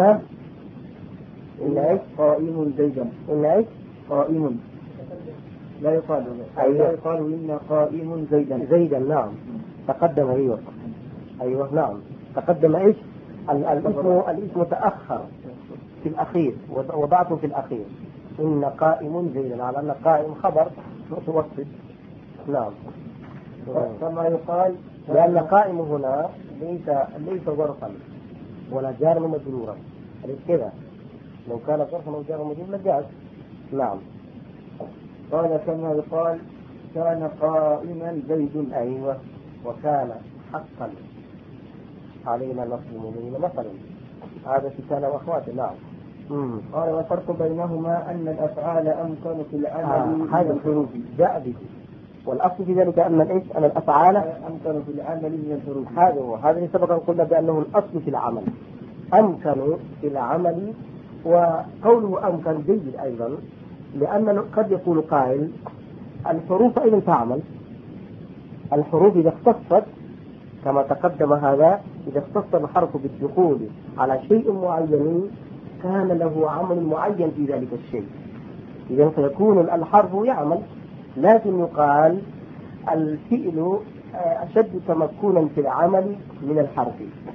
إن قائم زيدا. إن قائم لا يقال. أيوة. لا يقال إن قائم زيدا. زيدا. نعم. تقدم. أيوة. أيوة. نعم. تقدم إيش؟ الاسم الاسم تأخر في الأخير وضعته في الأخير. إن قائم زيدا على أن قائم خبر متوسط. نعم. كما يقال لأن قائم هنا ليس ليس ظرفا ولا جارا مجرورا، أليس كذا؟ لو كان ظرفا أو جارا مجرورا لجاز. نعم. قال كما يقال كان قائما زيد. أيوة. وكان حقا علينا نصر المؤمنين مثلا، هذا في كان وأخواته. نعم. قال والفرق بينهما أن الأفعال أمكن في العمل. آه هذا الحروف جاء به، والأصل في ذلك أن الإيش أن الأفعال أمكن في العمل من الحروف. هذا هو هذا اللي سبق أن قلنا بأنه الأصل في العمل، أمكن في العمل. وقوله أمكن جيد أيضا، لأن قد يقول قائل الحروف أيضا تعمل. الحروف إذا اختصت كما تقدم هذا، إذا اختص الحرف بالدخول على شيء معين كان له عمل معين في ذلك الشيء، إذا فيكون الحرف يعمل. لكن يقال الفعل أشد تمكنا في العمل من الحرف،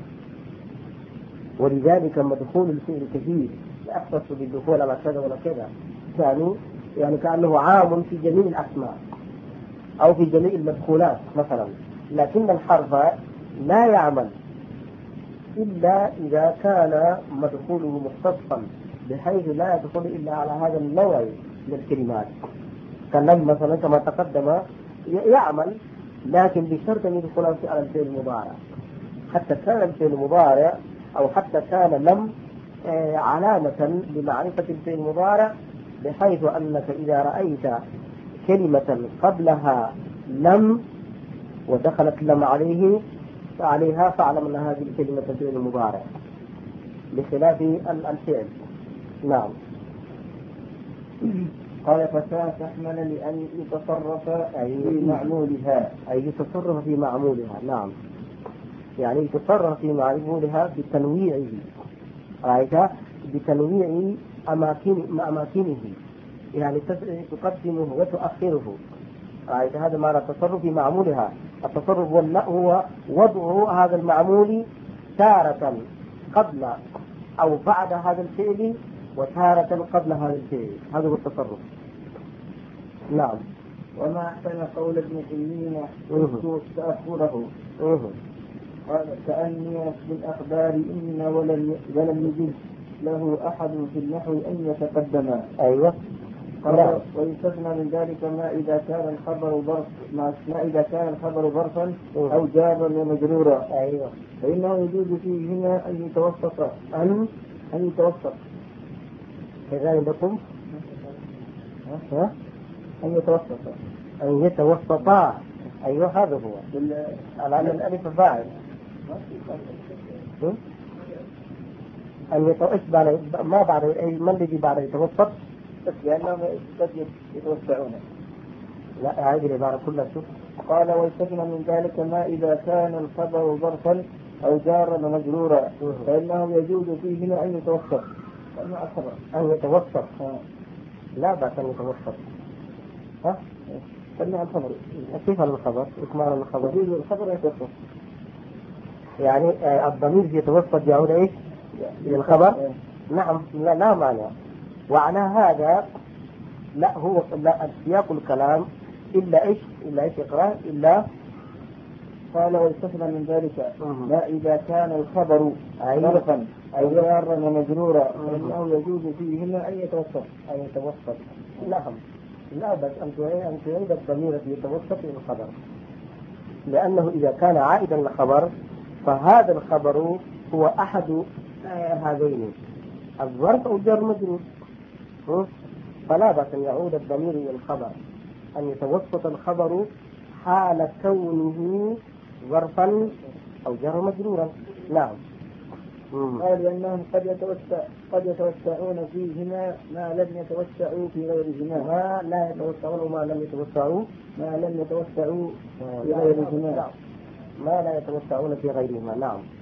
ولذلك مدخول الفعل كثير يختص بالدخول على كذا ولا كذا، يعني يعني كأنه عام في جميع الأسماء أو في جميع المدخولات مثلا. لكن الحرف لا يعمل إلا إذا كان مدخوله مختصا بحيث لا يدخل إلا على هذا النوع من الكلمات. كلم مثلا كما تقدم يعمل، لكن بشرط أن يدخل على الفعل المضارع. حتى كان الفعل المضارع أو حتى كان لم علامة لمعرفة الفعل المضارع بحيث أنك إذا رأيت كلمة قبلها لم ودخلت لم عليه فعليها فاعلم أن هذه الكلمة فعل مضارع بخلاف الفعل. نعم. قال فساء تحمل لأن يتصرف في معمولها، أي يتصرف في معمولها. نعم، يعني يتصرف في معمولها بتنويعه، رأيت، بتنويع أماكن أماكنه، يعني تقدمه وتؤخره، رأيت، هذا معنى التصرف في معمولها. التصرف هو وضع هذا المعمول تارة قبل أو بعد هذا الفعل وتارة قبل هذا الفعل، هذا هو التصرف. نعم. وما أحسن قول ابن تيمية تأخره، قال كأني بالأخبار إن ولم ولم يجد له أحد في النحو أن يتقدم. أيوة. قال ويستثنى من ذلك ما إذا كان الخبر ظرف ما إذا كان الخبر ظرفا أو جارا ومجرورا. أيوة. فإنه يجوز فيه هنا أن يتوسط أن أن يتوسط كذلك لكم ها أن يتوسط أن يتوسطا. أيوة، هذا هو الآن الألف فاعل. أن يتوسط ما بعد أي ما الذي بعد يتوسط؟ بس لأنهم قد يتوسعون. لا، هذه العبارة كلها شوف. قال ويستثنى من ذلك ما إذا كان الخبر ظرفا أو جارا ومجرورا فإنه يجوز فيه هنا أن يتوسط. أن يتوسط لا بأس أن يتوسط. ها؟ سمع الخبر. كيف الخبر؟ إكمال الخبر. يجوز الخبر يتوسط. يعني الضمير يتوسط يعود إيش؟ للخبر. نعم، لا, لا معنى. وعلى هذا لا هو لا سياق الكلام إلا إيش؟ إلا إيش إقرأ إلا قال ويستثنى من ذلك ما إذا كان الخبر ظرفا أو جارا ومجرورا فإنه يجوز فيه هنا أن يتوسط. أن يتوسط. نعم، لا بس أن تعيد الضمير يتوسط إلى الخبر، لأنه إذا كان عائدا للخبر فهذا الخبر هو أحد هذين الظرف أو جار مجرور، فلا بأس أن يعود الضمير إلى الخبر، أن يتوسط الخبر حال كونه ظرفا أو جار مجرورا. نعم. قال لأنهم قد يتوسع قد يتوسعون فيهما ما لم يتوسعوا في غيرهما. ما لا يتوسعون ما لم يتوسعوا ما لم يتوسعوا في غيرهما. ما لا يتوسعون في غيرهما. نعم.